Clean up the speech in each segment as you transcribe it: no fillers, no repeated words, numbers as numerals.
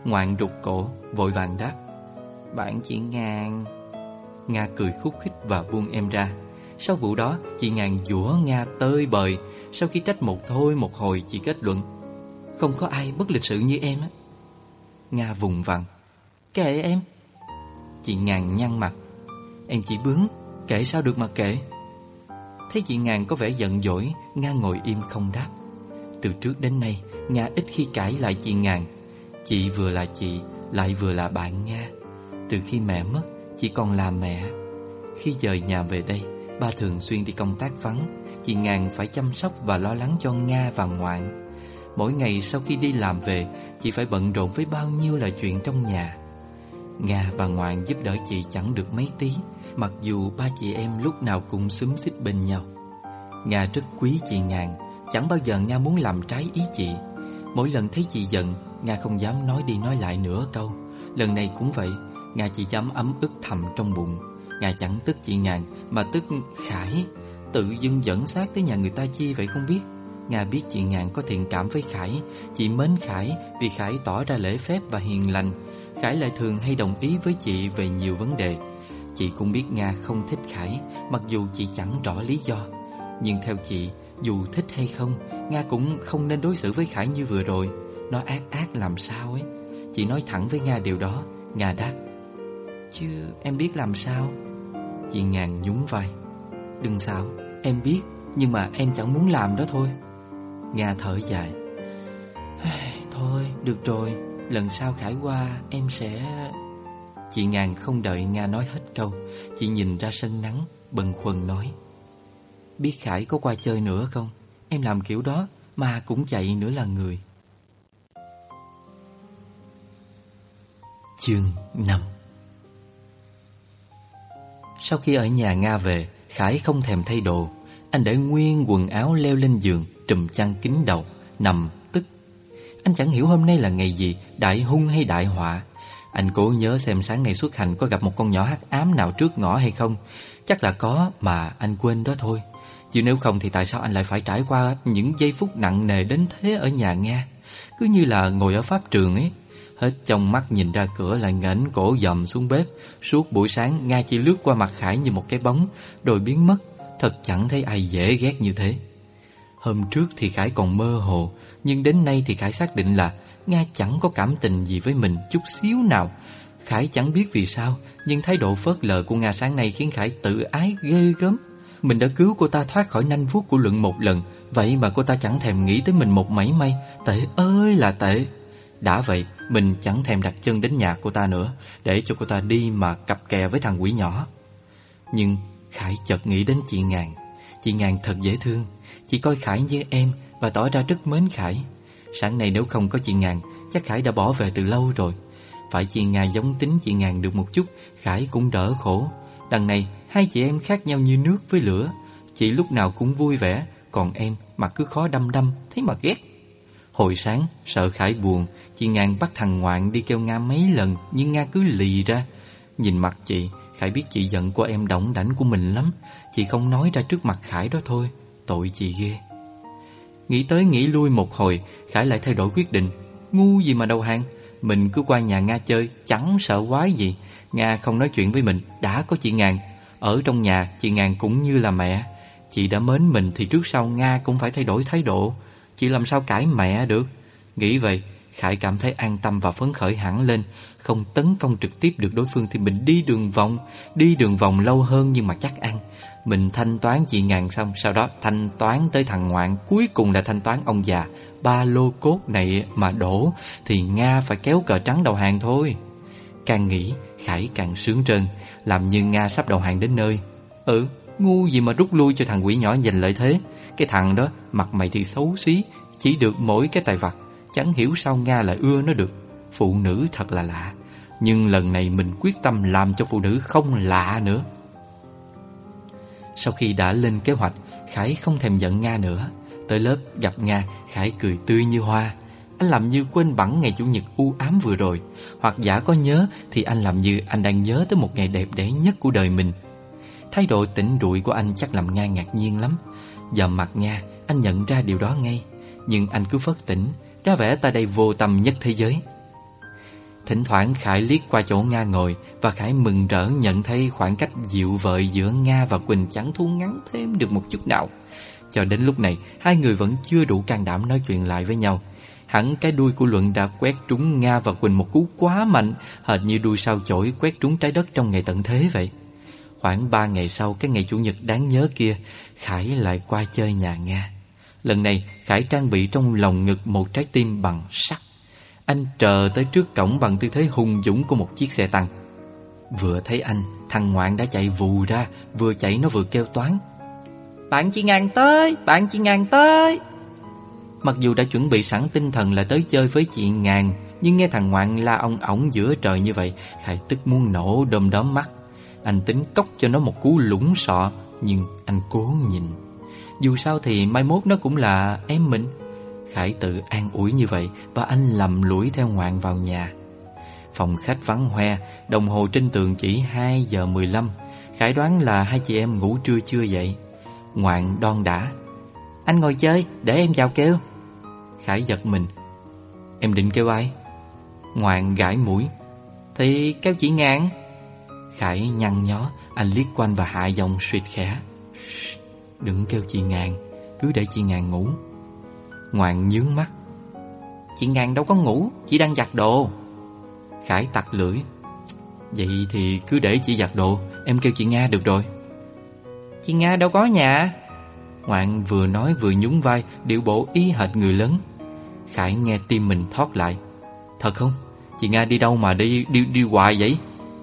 Ngoạn rụt cổ, vội vàng đáp: Bạn chị Ngàn. Nga cười khúc khích và buông em ra. Sau vụ đó, chị Ngàn giũa Nga tơi bời. Sau khi trách một thôi một hồi, chị kết luận: Không có ai bất lịch sự như em á. Nga vùng vằng: Kệ em. Chị Ngàn nhăn mặt: Em chỉ bướng, kệ sao được mà kệ. Thấy chị Ngàn có vẻ giận dỗi, Nga ngồi im không đáp. Từ trước đến nay, Nga ít khi cãi lại chị Ngàn. Chị vừa là chị, lại vừa là bạn Nga. Từ khi mẹ mất, chị còn là mẹ. Khi dời nhà về đây, ba thường xuyên đi công tác vắng. Chị Ngàn phải chăm sóc và lo lắng cho Nga và Ngoạn. Mỗi ngày sau khi đi làm về, chị phải bận rộn với bao nhiêu là chuyện trong nhà. Nga và Ngoạn giúp đỡ chị chẳng được mấy tí, mặc dù ba chị em lúc nào cũng xúm xít bên nhau. Nga rất quý chị Ngàn. Chẳng bao giờ Nga muốn làm trái ý chị. Mỗi lần thấy chị giận, Nga không dám nói đi nói lại nửa câu. Lần này cũng vậy, Nga chỉ dám ấm ức thầm trong bụng. Nga chẳng tức chị Ngàn, mà tức Khải. Tự dưng dẫn xác tới nhà người ta chi vậy không biết. Nga biết chị Ngàn có thiện cảm với Khải. Chị mến Khải vì Khải tỏ ra lễ phép và hiền lành. Khải lại thường hay đồng ý với chị về nhiều vấn đề. Chị cũng biết Nga không thích Khải, mặc dù chị chẳng rõ lý do. Nhưng theo chị, dù thích hay không, Nga cũng không nên đối xử với Khải như vừa rồi. Nó ác ác làm sao ấy. Chị nói thẳng với Nga điều đó. Nga đáp: Chứ em biết làm sao. Chị Ngàn nhún vai: Đừng xạo, em biết, nhưng mà em chẳng muốn làm đó thôi. Nga thở dài: Thôi, được rồi, lần sau Khải qua em sẽ... Chị Ngàn không đợi Nga nói hết câu. Chị nhìn ra sân nắng, bâng khuâng nói: Biết Khải có qua chơi nữa không? Em làm kiểu đó mà cũng chạy nữa là người. Chương 5. Sau khi ở nhà Nga về, Khải không thèm thay đồ. Anh để nguyên quần áo leo lên giường, trùm chăn kín đầu, nằm tức. Anh chẳng hiểu hôm nay là ngày gì, đại hung hay đại họa. Anh cố nhớ xem sáng nay xuất hành có gặp một con nhỏ hắc ám nào trước ngõ hay không. Chắc là có mà anh quên đó thôi. Chứ nếu không thì tại sao anh lại phải trải qua những giây phút nặng nề đến thế ở nhà Nga? Cứ như là ngồi ở pháp trường ấy. Hết trong mắt nhìn ra cửa lại nghển cổ dòm xuống bếp. Suốt buổi sáng Nga chỉ lướt qua mặt Khải như một cái bóng, rồi biến mất. Thật chẳng thấy ai dễ ghét như thế. Hôm trước thì Khải còn mơ hồ, nhưng đến nay thì Khải xác định là Nga chẳng có cảm tình gì với mình chút xíu nào. Khải chẳng biết vì sao, nhưng thái độ phớt lờ của Nga sáng nay khiến Khải tự ái ghê gớm. Mình đã cứu cô ta thoát khỏi nanh vuốt của Luận một lần, vậy mà cô ta chẳng thèm nghĩ tới mình một mảy may. Tệ ơi là tệ. Đã vậy, mình chẳng thèm đặt chân đến nhà cô ta nữa, để cho cô ta đi mà cặp kè với thằng quỷ nhỏ. Nhưng Khải chợt nghĩ đến chị Ngàn. Chị Ngàn thật dễ thương. Chị coi Khải như em và tỏ ra rất mến Khải. Sáng nay nếu không có chị Ngàn, chắc Khải đã bỏ về từ lâu rồi. Phải chị Nga giống tính chị Ngàn được một chút, Khải cũng đỡ khổ. Đằng này hai chị em khác nhau như nước với lửa. Chị lúc nào cũng vui vẻ, còn em mặt cứ khó đăm đăm, thấy mà ghét. Hồi sáng sợ Khải buồn, chị Ngàn bắt thằng Ngoạn đi kêu Nga mấy lần, nhưng Nga cứ lì ra. Nhìn mặt chị, Khải biết chị giận cô em đỏng đảnh của mình lắm. Chị không nói ra trước mặt Khải đó thôi. Tội chị ghê. Nghĩ tới nghĩ lui một hồi, Khải lại thay đổi quyết định. Ngu gì mà đầu hàng. Mình cứ qua nhà Nga chơi, chẳng sợ quái gì. Nga không nói chuyện với mình, đã có chị Ngàn. Ở trong nhà, chị Ngàn cũng như là mẹ. Chị đã mến mình thì trước sau Nga cũng phải thay đổi thái độ. Chị làm sao cãi mẹ được. Nghĩ vậy, Khải cảm thấy an tâm và phấn khởi hẳn lên. Không tấn công trực tiếp được đối phương thì mình đi đường vòng lâu hơn nhưng mà chắc ăn. Mình thanh toán chị Ngàn xong, sau đó thanh toán tới thằng Ngoạn, cuối cùng là thanh toán ông già. Ba lô cốt này mà đổ thì Nga phải kéo cờ trắng đầu hàng thôi. Càng nghĩ Khải càng sướng trơn. Làm như Nga sắp đầu hàng đến nơi. Ngu gì mà rút lui cho thằng quỷ nhỏ giành lợi thế. Cái thằng đó mặt mày thì xấu xí, chỉ được mỗi cái tài vặt. Chẳng hiểu sao Nga lại ưa nó được. Phụ nữ thật là lạ. Nhưng lần này mình quyết tâm làm cho phụ nữ không lạ nữa. Sau khi đã lên kế hoạch, Khải không thèm giận Nga nữa. Tới lớp gặp Nga, Khải cười tươi như hoa. Anh làm như quên bẵng ngày chủ nhật u ám vừa rồi. Hoặc giả có nhớ thì anh làm như anh đang nhớ tới một ngày đẹp đẽ nhất của đời mình. Thái độ tỉnh rụi của anh chắc làm Nga ngạc nhiên lắm. Dòm mặt Nga, anh nhận ra điều đó ngay. Nhưng anh cứ phớt tỉnh, ra vẻ ta đây vô tâm nhất thế giới. Thỉnh thoảng Khải liếc qua chỗ Nga ngồi, và Khải mừng rỡ nhận thấy khoảng cách dịu vợi giữa Nga và Quỳnh chẳng thu ngắn thêm được một chút nào. Cho đến lúc này, hai người vẫn chưa đủ can đảm nói chuyện lại với nhau. Hẳn cái đuôi của Luận đã quét trúng Nga và Quỳnh một cú quá mạnh, hệt như đuôi sao chổi quét trúng trái đất trong ngày tận thế vậy. Khoảng 3 ngày sau cái ngày Chủ nhật đáng nhớ kia, Khải lại qua chơi nhà Nga. Lần này Khải trang bị trong lòng ngực một trái tim bằng sắt. Anh trờ tới trước cổng bằng tư thế hùng dũng của một chiếc xe tăng. Vừa thấy anh, thằng Ngoạn đã chạy vù ra, vừa chạy nó vừa kêu toáng: "Bạn chị Ngàn tới, bạn chị Ngàn tới." Mặc dù đã chuẩn bị sẵn tinh thần là tới chơi với chị Ngàn, nhưng nghe thằng Ngoạn la ong ổng giữa trời như vậy, Khải tức muốn nổ đom đóm mắt. Anh tính cốc cho nó một cú lủng sọ, nhưng anh cố nhịn. Dù sao thì mai mốt nó cũng là em mình. Khải tự an ủi như vậy, và anh lầm lũi theo Ngoạn vào nhà. Phòng khách vắng hoe, đồng hồ trên tường chỉ 2 giờ 15. Khải đoán là hai chị em ngủ trưa chưa dậy. Ngoạn đon đả: "Anh ngồi chơi, để em vào kêu." Khải giật mình: "Em định kêu ai?" Ngoạn gãi mũi: "Thì kêu chị Ngàn." Khải nhăn nhó, anh liếc quanh và hạ giọng suýt khẽ: "Đừng kêu chị Ngàn, cứ để chị Ngàn ngủ." Ngoạn nhướng mắt: "Chị Ngàn đâu có ngủ, chị đang giặt đồ." Khải tặc lưỡi: "Vậy thì cứ để chị giặt đồ, em kêu chị Nga được rồi." "Chị Nga đâu có nhà." Ngoạn vừa nói vừa nhún vai, điệu bộ y hệt người lớn. Khải nghe tim mình thót lại: "Thật không? Chị Nga đi đâu mà đi hoài vậy?"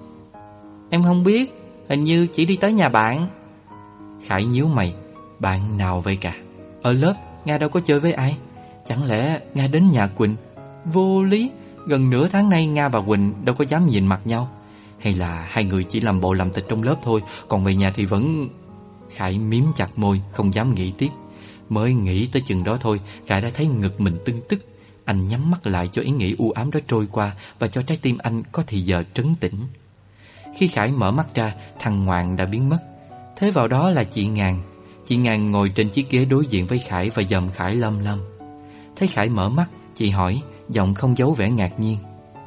"Em không biết, hình như chỉ đi tới nhà bạn." Khải nhíu mày: "Bạn nào vậy cả? Ở lớp Nga đâu có chơi với ai. Chẳng lẽ Nga đến nhà Quỳnh? Vô lý, gần nửa tháng nay Nga và Quỳnh đâu có dám nhìn mặt nhau. Hay là hai người chỉ làm bộ làm tịch trong lớp thôi, còn về nhà thì vẫn..." Khải mím chặt môi, không dám nghĩ tiếp. Mới nghĩ tới chừng đó thôi, Khải đã thấy ngực mình tưng tức. Anh nhắm mắt lại cho ý nghĩ u ám đó trôi qua, và cho trái tim anh có thì giờ trấn tĩnh. Khi Khải mở mắt ra, thằng Ngoạn đã biến mất. Thế vào đó là chị Ngàn. Chị Ngàn ngồi trên chiếc ghế đối diện với Khải và dòm Khải lăm lăm. Thấy Khải mở mắt, chị hỏi, giọng không giấu vẻ ngạc nhiên: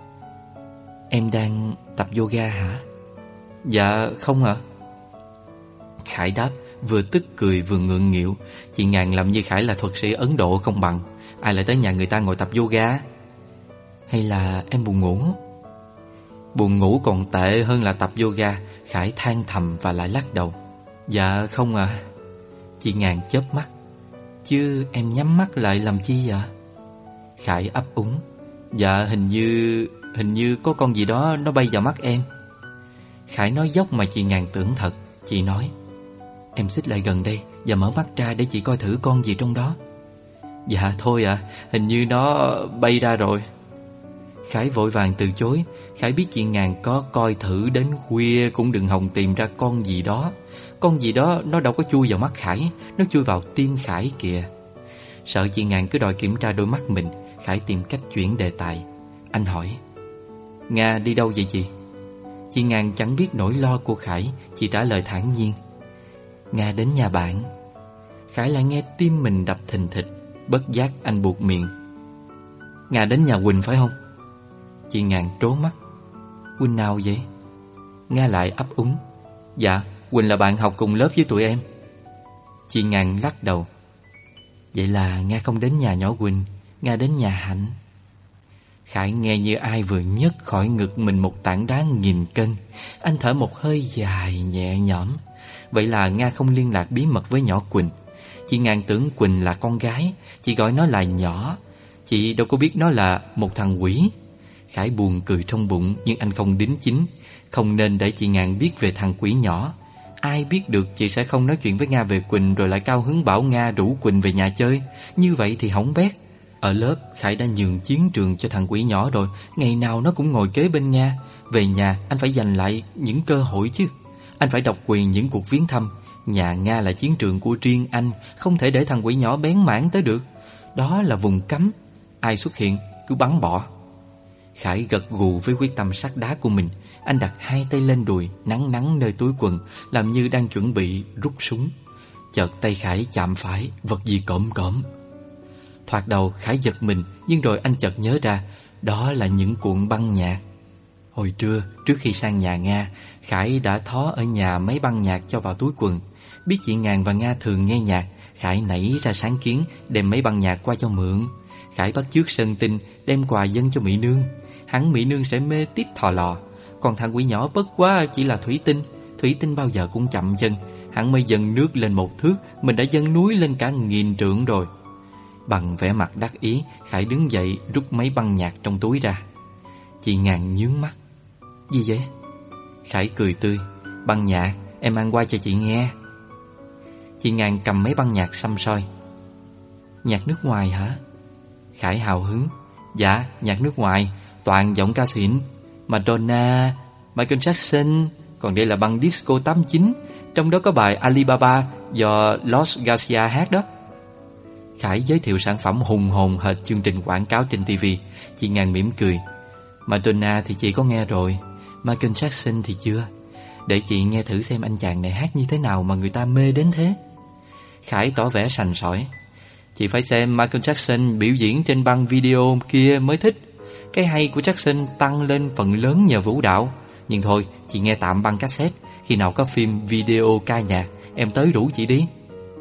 "Em đang tập yoga hả?" "Dạ không ạ." Khải đáp, vừa tức cười vừa ngượng nghịu. Chị Ngàn làm như Khải là thuật sĩ Ấn Độ không bằng. Ai lại tới nhà người ta ngồi tập yoga? "Hay là em buồn ngủ?" "Buồn ngủ còn tệ hơn là tập yoga." Khải than thầm và lại lắc đầu: "Dạ không ạ." Chị Ngàn chớp mắt: "Chứ em nhắm mắt lại làm chi vậy?" Khải ấp úng: "Dạ hình như có con gì đó nó bay vào mắt em." Khải nói dốc mà chị Ngàn tưởng thật. Chị nói: "Em xích lại gần đây và mở mắt ra để chị coi thử con gì trong đó." "Dạ thôi ạ, hình như nó bay ra rồi." Khải vội vàng từ chối. Khải biết chị Ngàn có coi thử đến khuya cũng đừng hòng tìm ra con gì đó. Con gì đó nó đâu có chui vào mắt Khải, nó chui vào tim Khải kìa. Sợ chị Ngàn cứ đòi kiểm tra đôi mắt mình, Khải tìm cách chuyển đề tài. Anh hỏi: "Nga đi đâu vậy chị?" Chị Ngàn chẳng biết nỗi lo của Khải, chị trả lời thản nhiên: "Nga đến nhà bạn." Khải lại nghe tim mình đập thình thịch. Bất giác anh buột miệng: "Nga đến nhà Quỳnh phải không?" Chị Ngàn trố mắt: "Quỳnh nào vậy?" Nga lại ấp úng: "Dạ, Quỳnh là bạn học cùng lớp với tụi em." Chị Ngàn lắc đầu: "Vậy là Nga không đến nhà nhỏ Quỳnh, Nga đến nhà Hạnh." Khải nghe như ai vừa nhấc khỏi ngực mình một tảng đá nghìn cân. Anh thở một hơi dài nhẹ nhõm. Vậy là Nga không liên lạc bí mật với nhỏ Quỳnh. Chị Ngàn tưởng Quỳnh là con gái, chị gọi nó là nhỏ. Chị đâu có biết nó là một thằng quỷ. Khải buồn cười trong bụng, nhưng anh không đính chính. Không nên để chị Ngàn biết về thằng quỷ nhỏ. Ai biết được chị sẽ không nói chuyện với Nga về Quỳnh, rồi lại cao hứng bảo Nga rủ Quỳnh về nhà chơi. Như vậy thì hỏng bét. Ở lớp Khải đã nhường chiến trường cho thằng quỷ nhỏ rồi. Ngày nào nó cũng ngồi kế bên Nga. Về nhà anh phải giành lại những cơ hội chứ. Anh phải độc quyền những cuộc viếng thăm. Nhà Nga là chiến trường của riêng anh, không thể để thằng quỷ nhỏ bén mảng tới được. Đó là vùng cấm. Ai xuất hiện cứ bắn bỏ. Khải gật gù với quyết tâm sắt đá của mình. Anh đặt hai tay lên đùi, nắn nắn nơi túi quần, làm như đang chuẩn bị rút súng. Chợt tay Khải chạm phải vật gì cộm cộm. Thoạt đầu Khải giật mình, nhưng rồi anh chợt nhớ ra đó là những cuộn băng nhạc. Hồi trưa, trước khi sang nhà Nga, Khải đã thó ở nhà mấy băng nhạc cho vào túi quần. Biết chị Ngàn và Nga thường nghe nhạc, Khải nảy ra sáng kiến đem mấy băng nhạc qua cho mượn. Khải bắt chước Sơn Tinh đem quà dâng cho Mỹ Nương. Hẳn Mỹ Nương sẽ mê tít thò lò. Còn thằng quỷ nhỏ bất quá chỉ là thủy tinh. Thủy tinh bao giờ cũng chậm chân. Hẳn mới dâng nước lên 1 thước, mình đã dâng núi lên cả 1000 trượng rồi. Bằng vẻ mặt đắc ý, Khải đứng dậy rút mấy băng nhạc trong túi ra. Chị Ngàn nhướng mắt. Gì vậy? Khải cười tươi. Băng nhạc, em mang qua cho chị nghe. Chị Ngàn cầm mấy băng nhạc xăm soi. Nhạc nước ngoài hả? Khải hào hứng. Dạ, nhạc nước ngoài, toàn giọng ca xịn. Madonna, Michael Jackson. Còn đây là băng disco 89, trong đó có bài Alibaba do Los Garcia hát đó. Khải giới thiệu sản phẩm hùng hồn hệt chương trình quảng cáo trên TV. Chị Ngàn mỉm cười. Madonna thì chị có nghe rồi, Michael Jackson thì chưa. Để chị nghe thử xem anh chàng này hát như thế nào mà người ta mê đến thế. Khải tỏ vẻ sành sỏi. Chị phải xem Michael Jackson biểu diễn trên băng video kia mới thích. Cái hay của Jackson tăng lên phần lớn nhờ vũ đạo. Nhưng thôi, chị nghe tạm băng cassette. Khi nào có phim video ca nhạc, em tới rủ chị đi.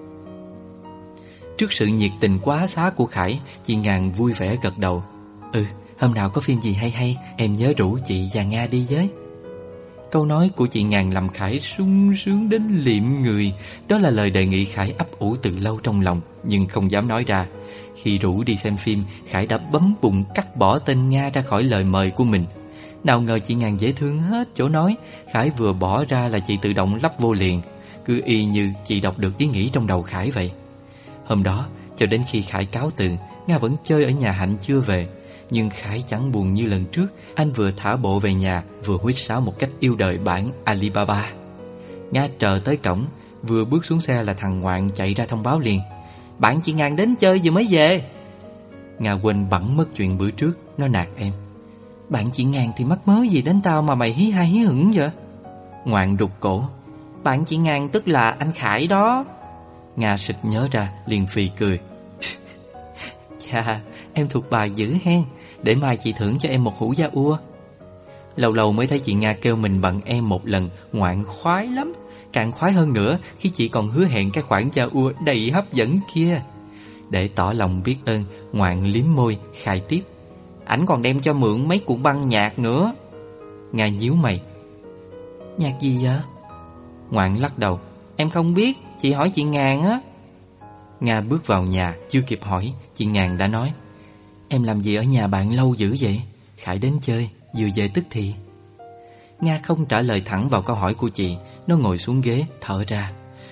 Trước sự nhiệt tình quá xá của Khải, chị Ngàn vui vẻ gật đầu. Hôm nào có phim gì hay hay, em nhớ rủ chị và Nga đi với. Câu nói của chị Ngàn làm Khải sung sướng đến liệm người. Đó là lời đề nghị Khải ấp ủ từ lâu trong lòng, nhưng không dám nói ra. Khi rủ đi xem phim, Khải đã bấm bụng cắt bỏ tên Nga ra khỏi lời mời của mình. Nào ngờ chị Ngàn dễ thương hết chỗ nói. Khải vừa bỏ ra là chị tự động lắp vô liền. Cứ y như chị đọc được ý nghĩ trong đầu Khải vậy. Hôm đó, cho đến khi Khải cáo từ, Nga vẫn chơi ở nhà Hạnh chưa về. Nhưng Khải chẳng buồn như lần trước. Anh vừa thả bộ về nhà, vừa huýt sáo một cách yêu đời bản Alibaba. Nga chờ tới cổng, vừa bước xuống xe là thằng Ngoạn chạy ra thông báo liền. Bạn chị Ngàn đến chơi vừa mới về. Nga quên bẵng mất chuyện bữa trước. Nó nạt em. Bạn chị Ngàn thì mắc mớ gì đến tao mà mày hí hai hí hửng vậy? Ngoạn rụt cổ. Bạn chị Ngàn tức là anh Khải đó. Nga sực nhớ ra, liền phì cười. Chà, em thuộc bài dữ hen. Để mai chị thưởng cho em một hũ da ua. Lâu lâu mới thấy chị Nga kêu mình bằng em một lần. Ngoạn khoái lắm. Càng khoái hơn nữa khi chị còn hứa hẹn cái khoản da ua đầy hấp dẫn kia. Để tỏ lòng biết ơn, Ngoạn liếm môi khai tiếp. Ảnh còn đem cho mượn mấy cuộn băng nhạc nữa. Nga nhíu mày. Nhạc gì vậy? Ngoạn lắc đầu. Em không biết, chị hỏi chị Ngàn á. Nga bước vào nhà, chưa kịp hỏi, chị Ngàn đã nói. Em làm gì ở nhà bạn lâu dữ vậy? Khải đến chơi, vừa về tức thì. Nga không trả lời thẳng vào câu hỏi của chị. Nó ngồi xuống ghế, thở ra.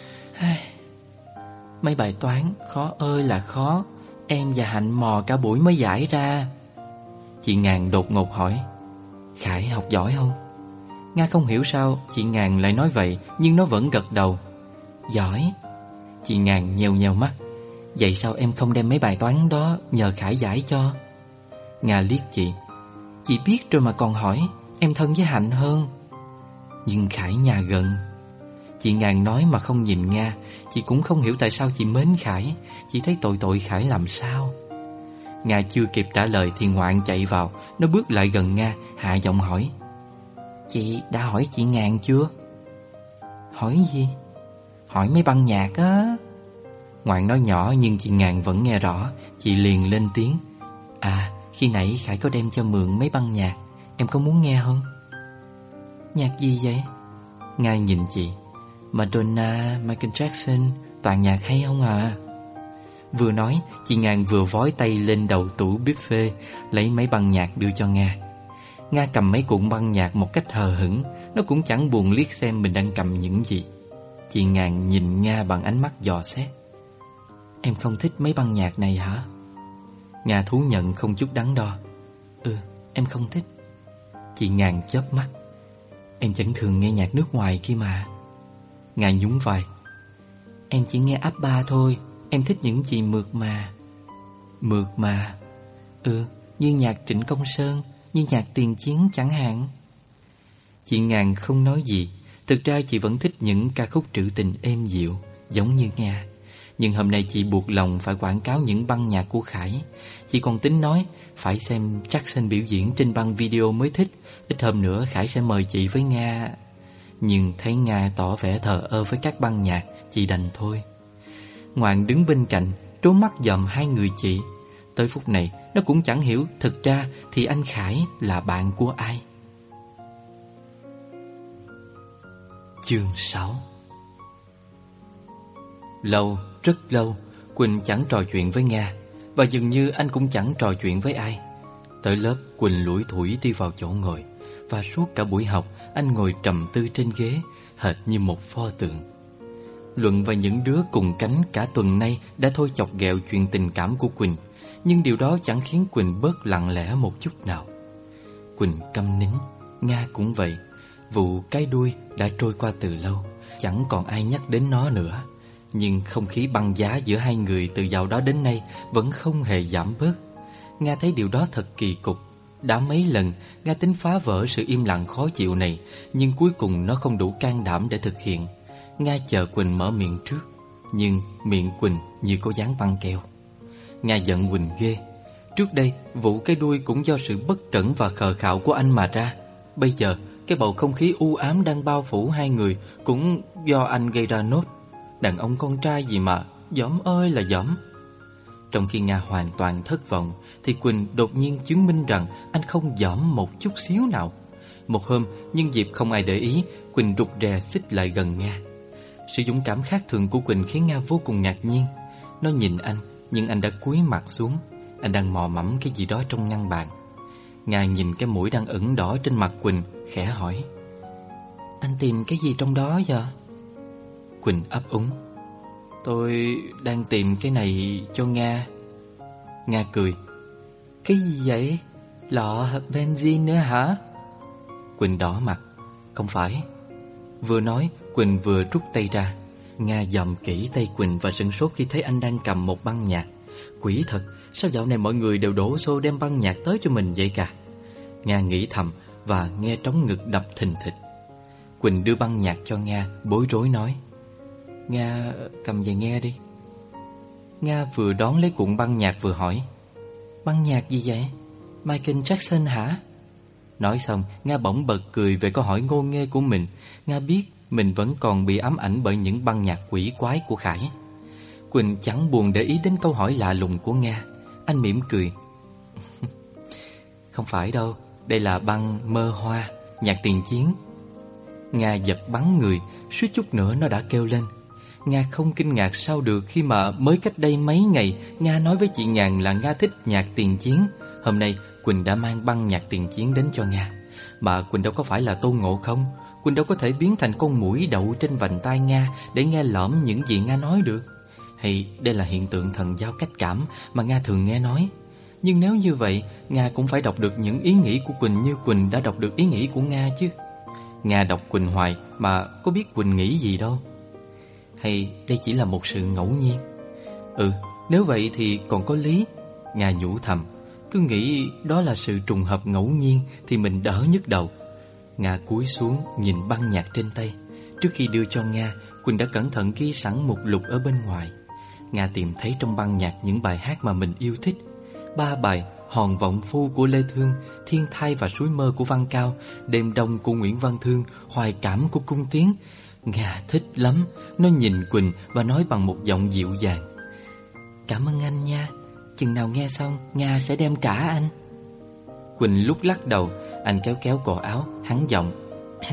Mấy bài toán khó ơi là khó. Em và Hạnh mò cả buổi mới giải ra. Chị Ngàn đột ngột hỏi. Khải học giỏi không? Nga không hiểu sao chị Ngàn lại nói vậy, nhưng nó vẫn gật đầu. Giỏi. Chị Ngàn nheo nheo mắt. Vậy sao em không đem mấy bài toán đó nhờ Khải giải cho? Nga liếc chị. Chị biết rồi mà còn hỏi. Em thân với Hạnh hơn. Nhưng Khải nhà gần. Chị Ngàn nói mà không nhìn Nga. Chị cũng không hiểu tại sao chị mến Khải. Chị thấy tội Khải làm sao. Nga chưa kịp trả lời thì Ngoạn chạy vào. Nó bước lại gần Nga, hạ giọng hỏi. Chị đã hỏi chị Ngàn chưa? Hỏi gì? Hỏi mấy băng nhạc á. Ngoạn nói nhỏ nhưng chị Ngàn vẫn nghe rõ. Chị liền lên tiếng. À, khi nãy Khải có đem cho mượn mấy băng nhạc. Em có muốn nghe không? Nhạc gì vậy? Nga nhìn chị. Madonna, Michael Jackson, toàn nhạc hay không à? Vừa nói, chị Ngàn vừa vói tay lên đầu tủ buffet, lấy mấy băng nhạc đưa cho Nga. Nga cầm mấy cuộn băng nhạc một cách hờ hững. Nó cũng chẳng buồn liếc xem mình đang cầm những gì. Chị Ngàn nhìn Nga bằng ánh mắt dò xét. Em không thích mấy băng nhạc này hả? Nga thú nhận không chút đắn đo. Em không thích. Chị Ngàn chớp mắt. Em vẫn thường nghe nhạc nước ngoài kia mà. Nga nhún vai. Em chỉ nghe ABBA thôi. Em thích những gì mượt mà. Mượt mà? Như nhạc Trịnh Công Sơn, như nhạc tiền chiến chẳng hạn. Chị Ngàn không nói gì. Thực ra chị vẫn thích những ca khúc trữ tình êm dịu, giống như Nga. Nhưng hôm nay chị buộc lòng phải quảng cáo những băng nhạc của Khải. Chị còn tính nói phải xem Jackson biểu diễn trên băng video mới thích. Ít hôm nữa Khải sẽ mời chị với Nga. Nhưng thấy Nga tỏ vẻ thờ ơ với các băng nhạc, chị đành thôi. Ngoạn đứng bên cạnh, trố mắt dòm hai người chị. Tới phút này nó cũng chẳng hiểu thực ra thì anh Khải là bạn của ai. Chương 6. Lâu, rất lâu, Quỳnh chẳng trò chuyện với Nga. Và dường như anh cũng chẳng trò chuyện với ai. Tới lớp, Quỳnh lủi thủi đi vào chỗ ngồi. Và suốt cả buổi học, anh ngồi trầm tư trên ghế, hệt như một pho tượng. Luận và những đứa cùng cánh cả tuần nay đã thôi chọc ghẹo chuyện tình cảm của Quỳnh. Nhưng điều đó chẳng khiến Quỳnh bớt lặng lẽ một chút nào. Quỳnh câm nín, Nga cũng vậy. Vụ cái đuôi đã trôi qua từ lâu, chẳng còn ai nhắc đến nó nữa. Nhưng không khí băng giá giữa hai người từ dạo đó đến nay vẫn không hề giảm bớt. Nga thấy điều đó thật kỳ cục. Đã mấy lần Nga tính phá vỡ sự im lặng khó chịu này, nhưng cuối cùng nó không đủ can đảm để thực hiện. Nga chờ Quỳnh mở miệng trước, nhưng miệng Quỳnh như có dán băng keo. Nga giận Quỳnh ghê. Trước đây vụ cái đuôi cũng do sự bất cẩn và khờ khạo của anh mà ra. Bây giờ cái bầu không khí u ám đang bao phủ hai người cũng do anh gây ra nốt. Đàn ông con trai gì mà dỏm ơi là dỏm. Trong khi Nga hoàn toàn thất vọng thì Quỳnh đột nhiên chứng minh rằng anh không dỏm một chút xíu nào. Một hôm, nhân dịp không ai để ý, Quỳnh rụt rè xích lại gần Nga. Sự dũng cảm khác thường của Quỳnh khiến Nga vô cùng ngạc nhiên. Nó nhìn anh, nhưng anh đã cúi mặt xuống. Anh đang mò mẫm cái gì đó trong ngăn bàn. Nga nhìn cái mũi đang ửng đỏ trên mặt Quỳnh, khẽ hỏi: "Anh tìm cái gì trong đó vậy?" Quỳnh ấp úng: "Tôi đang tìm cái này cho Nga." Nga cười: "Cái gì vậy? Lọ benzene nữa hả?" Quỳnh đỏ mặt: "Không phải." Vừa nói, Quỳnh vừa rút tay ra. Nga dòm kỹ tay Quỳnh và sửng sốt khi thấy anh đang cầm một băng nhạc. Quỷ thật, sao dạo này mọi người đều đổ xô đem băng nhạc tới cho mình vậy cả? Nga nghĩ thầm và nghe trống ngực đập thình thịch. Quỳnh đưa băng nhạc cho Nga, bối rối nói: "Nga cầm về nghe đi." Nga vừa đón lấy cuộn băng nhạc vừa hỏi: "Băng nhạc gì vậy? Michael Jackson hả?" Nói xong, Nga bỗng bật cười về câu hỏi ngô nghê của mình. Nga biết mình vẫn còn bị ám ảnh bởi những băng nhạc quỷ quái của Khải. Quỳnh chẳng buồn để ý đến câu hỏi lạ lùng của Nga. Anh mỉm cười: "Không phải đâu, đây là băng mơ hoa, nhạc tiền chiến." Nga giật bắn người, suýt chút nữa nó đã kêu lên. Nga không kinh ngạc sao được khi mà mới cách đây mấy ngày Nga nói với chị Ngàn là Nga thích nhạc tiền chiến. Hôm nay Quỳnh đã mang băng nhạc tiền chiến đến cho Nga. Mà Quỳnh đâu có phải là Tôn Ngộ Không. Quỳnh đâu có thể biến thành con muỗi đậu trên vành tai Nga để nghe lỏm những gì Nga nói được. Hay đây là hiện tượng thần giao cách cảm mà Nga thường nghe nói. Nhưng nếu như vậy, Nga cũng phải đọc được những ý nghĩ của Quỳnh như Quỳnh đã đọc được ý nghĩ của Nga chứ. Nga đọc Quỳnh hoài mà có biết Quỳnh nghĩ gì đâu. Hay đây chỉ là một sự ngẫu nhiên? Nếu vậy thì còn có lý. Nga nhủ thầm. Cứ nghĩ đó là sự trùng hợp ngẫu nhiên thì mình đỡ nhức đầu. Nga cúi xuống nhìn băng nhạc trên tay. Trước khi đưa cho Nga, Quỳnh đã cẩn thận ghi sẵn mục lục ở bên ngoài. Nga tìm thấy trong băng nhạc những bài hát mà mình yêu thích. 3 bài: Hòn Vọng Phu của Lê Thương, Thiên Thai và Suối Mơ của Văn Cao, Đêm Đông của Nguyễn Văn Thương, Hoài Cảm của Cung Tiến. Nga thích lắm. Nó nhìn Quỳnh và nói bằng một giọng dịu dàng: "Cảm ơn anh nha. Chừng nào nghe xong Nga sẽ đem trả anh." Quỳnh lúc lắc đầu. Anh kéo kéo cổ áo, hắn giọng: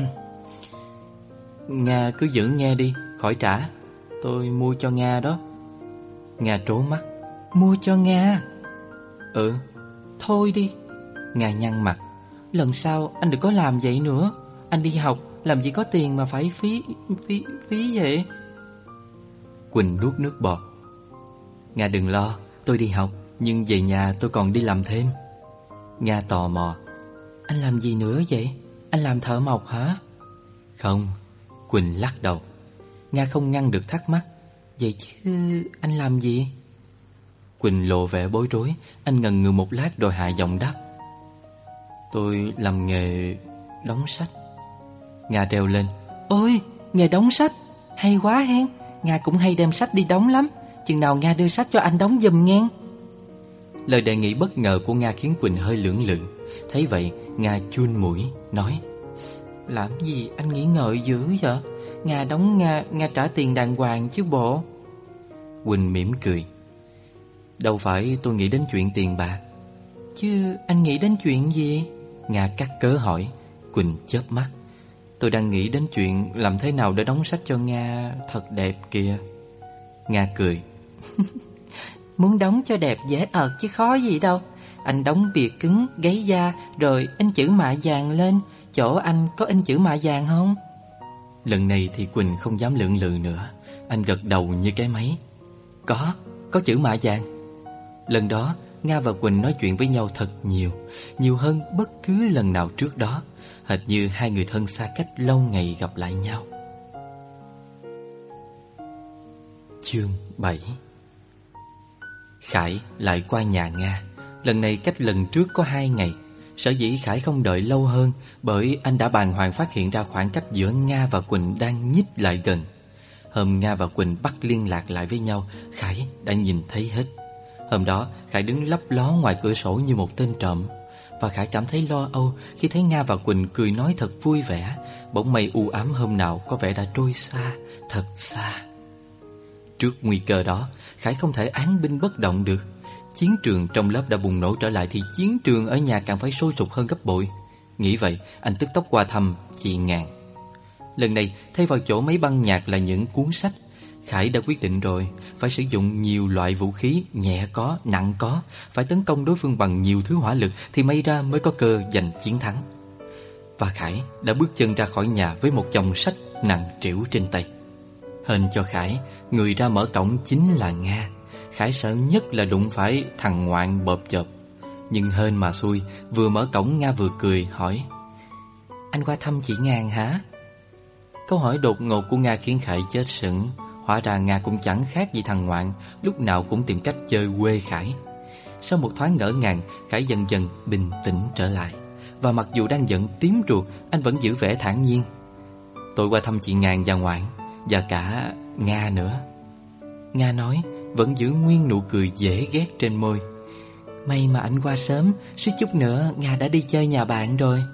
"Nga cứ giữ nghe đi, khỏi trả. Tôi mua cho Nga đó." Nga trố mắt: "Mua cho Nga?" "Ừ." "Thôi đi." Nga nhăn mặt: "Lần sau anh đừng có làm vậy nữa. Anh đi học làm gì có tiền mà phải phí vậy." Quỳnh nuốt nước bọt: "Nga đừng lo, tôi đi học, nhưng về nhà tôi còn đi làm thêm." Nga tò mò: "Anh làm gì nữa vậy? Anh làm thợ mộc hả?" "Không." Quỳnh lắc đầu. Nga không ngăn được thắc mắc: "Vậy chứ anh làm gì?" Quỳnh lộ vẻ bối rối. Anh ngần ngừ một lát rồi hạ giọng đáp: "Tôi làm nghề đóng sách." Nga reo lên: "Ôi, nghề đóng sách? Hay quá hen. Nga cũng hay đem sách đi đóng lắm. chừng nào Nga đưa sách cho anh đóng giùm nghe. Lời đề nghị bất ngờ của Nga khiến Quỳnh hơi lưỡng lự. Thấy vậy, Nga chun mũi nói: Làm gì anh nghĩ ngợi dữ vậy? Nga đóng, Nga trả tiền đàng hoàng chứ bộ. Quỳnh mỉm cười: Đâu phải tôi nghĩ đến chuyện tiền bạc. Chứ anh nghĩ đến chuyện gì? Nga cắt cớ hỏi. Quỳnh chớp mắt: Tôi đang nghĩ đến chuyện làm thế nào để đóng sách cho Nga thật đẹp kìa. Nga cười: Muốn đóng cho đẹp dễ ợt chứ khó gì đâu. Anh đóng bìa cứng, gáy da, rồi in chữ mạ vàng lên. Chỗ anh có in chữ mạ vàng không? Lần này thì Quỳnh không dám lưỡng lự nữa. Anh gật đầu như cái máy: Có chữ mạ vàng. Lần đó Nga và Quỳnh nói chuyện với nhau thật nhiều, nhiều hơn bất cứ lần nào trước đó, hệt như hai người thân xa cách lâu ngày gặp lại nhau. Chương 7. Khải lại qua nhà Nga. Lần này cách lần trước có 2 ngày. Sở dĩ Khải không đợi lâu hơn bởi anh đã bàng hoàng phát hiện ra khoảng cách giữa Nga và Quỳnh đang nhích lại gần. Hôm Nga và Quỳnh bắt liên lạc lại với nhau, Khải đã nhìn thấy hết. Hôm đó Khải đứng lấp ló ngoài cửa sổ như một tên trộm. Và Khải cảm thấy lo âu khi thấy Nga và Quỳnh cười nói thật vui vẻ. Bỗng mây u ám hôm nào có vẻ đã trôi xa, thật xa. Trước nguy cơ đó, Khải không thể án binh bất động được. Chiến trường trong lớp đã bùng nổ trở lại thì chiến trường ở nhà càng phải sôi sục hơn gấp bội. Nghĩ vậy, anh tức tốc qua thăm chị Ngàn. Lần này, thay vào chỗ mấy băng nhạc là những cuốn sách. Khải đã quyết định rồi, phải sử dụng nhiều loại vũ khí, nhẹ có, nặng có, phải tấn công đối phương bằng nhiều thứ hỏa lực thì may ra mới có cơ giành chiến thắng. Và Khải đã bước chân ra khỏi nhà với một chồng sách nặng trĩu trên tay. Hên cho Khải, người ra mở cổng chính là Nga. Khải sợ nhất là đụng phải thằng ngoạn bợp chợp. Nhưng hên mà xui, vừa mở cổng Nga vừa cười hỏi: Anh qua thăm chị Ngàn hả? Câu hỏi đột ngột của Nga khiến Khải chết sững. Hóa ra Nga cũng chẳng khác gì thằng ngoạn, lúc nào cũng tìm cách chơi quê Khải. Sau một thoáng ngỡ ngàng, Khải dần dần bình tĩnh trở lại. Và mặc dù đang giận tím ruột, anh vẫn giữ vẻ thản nhiên: Tôi qua thăm chị Ngàn và ngoạn, và cả Nga nữa. Nga nói, vẫn giữ nguyên nụ cười dễ ghét trên môi: May mà anh qua sớm, suýt chút nữa Nga đã đi chơi nhà bạn rồi.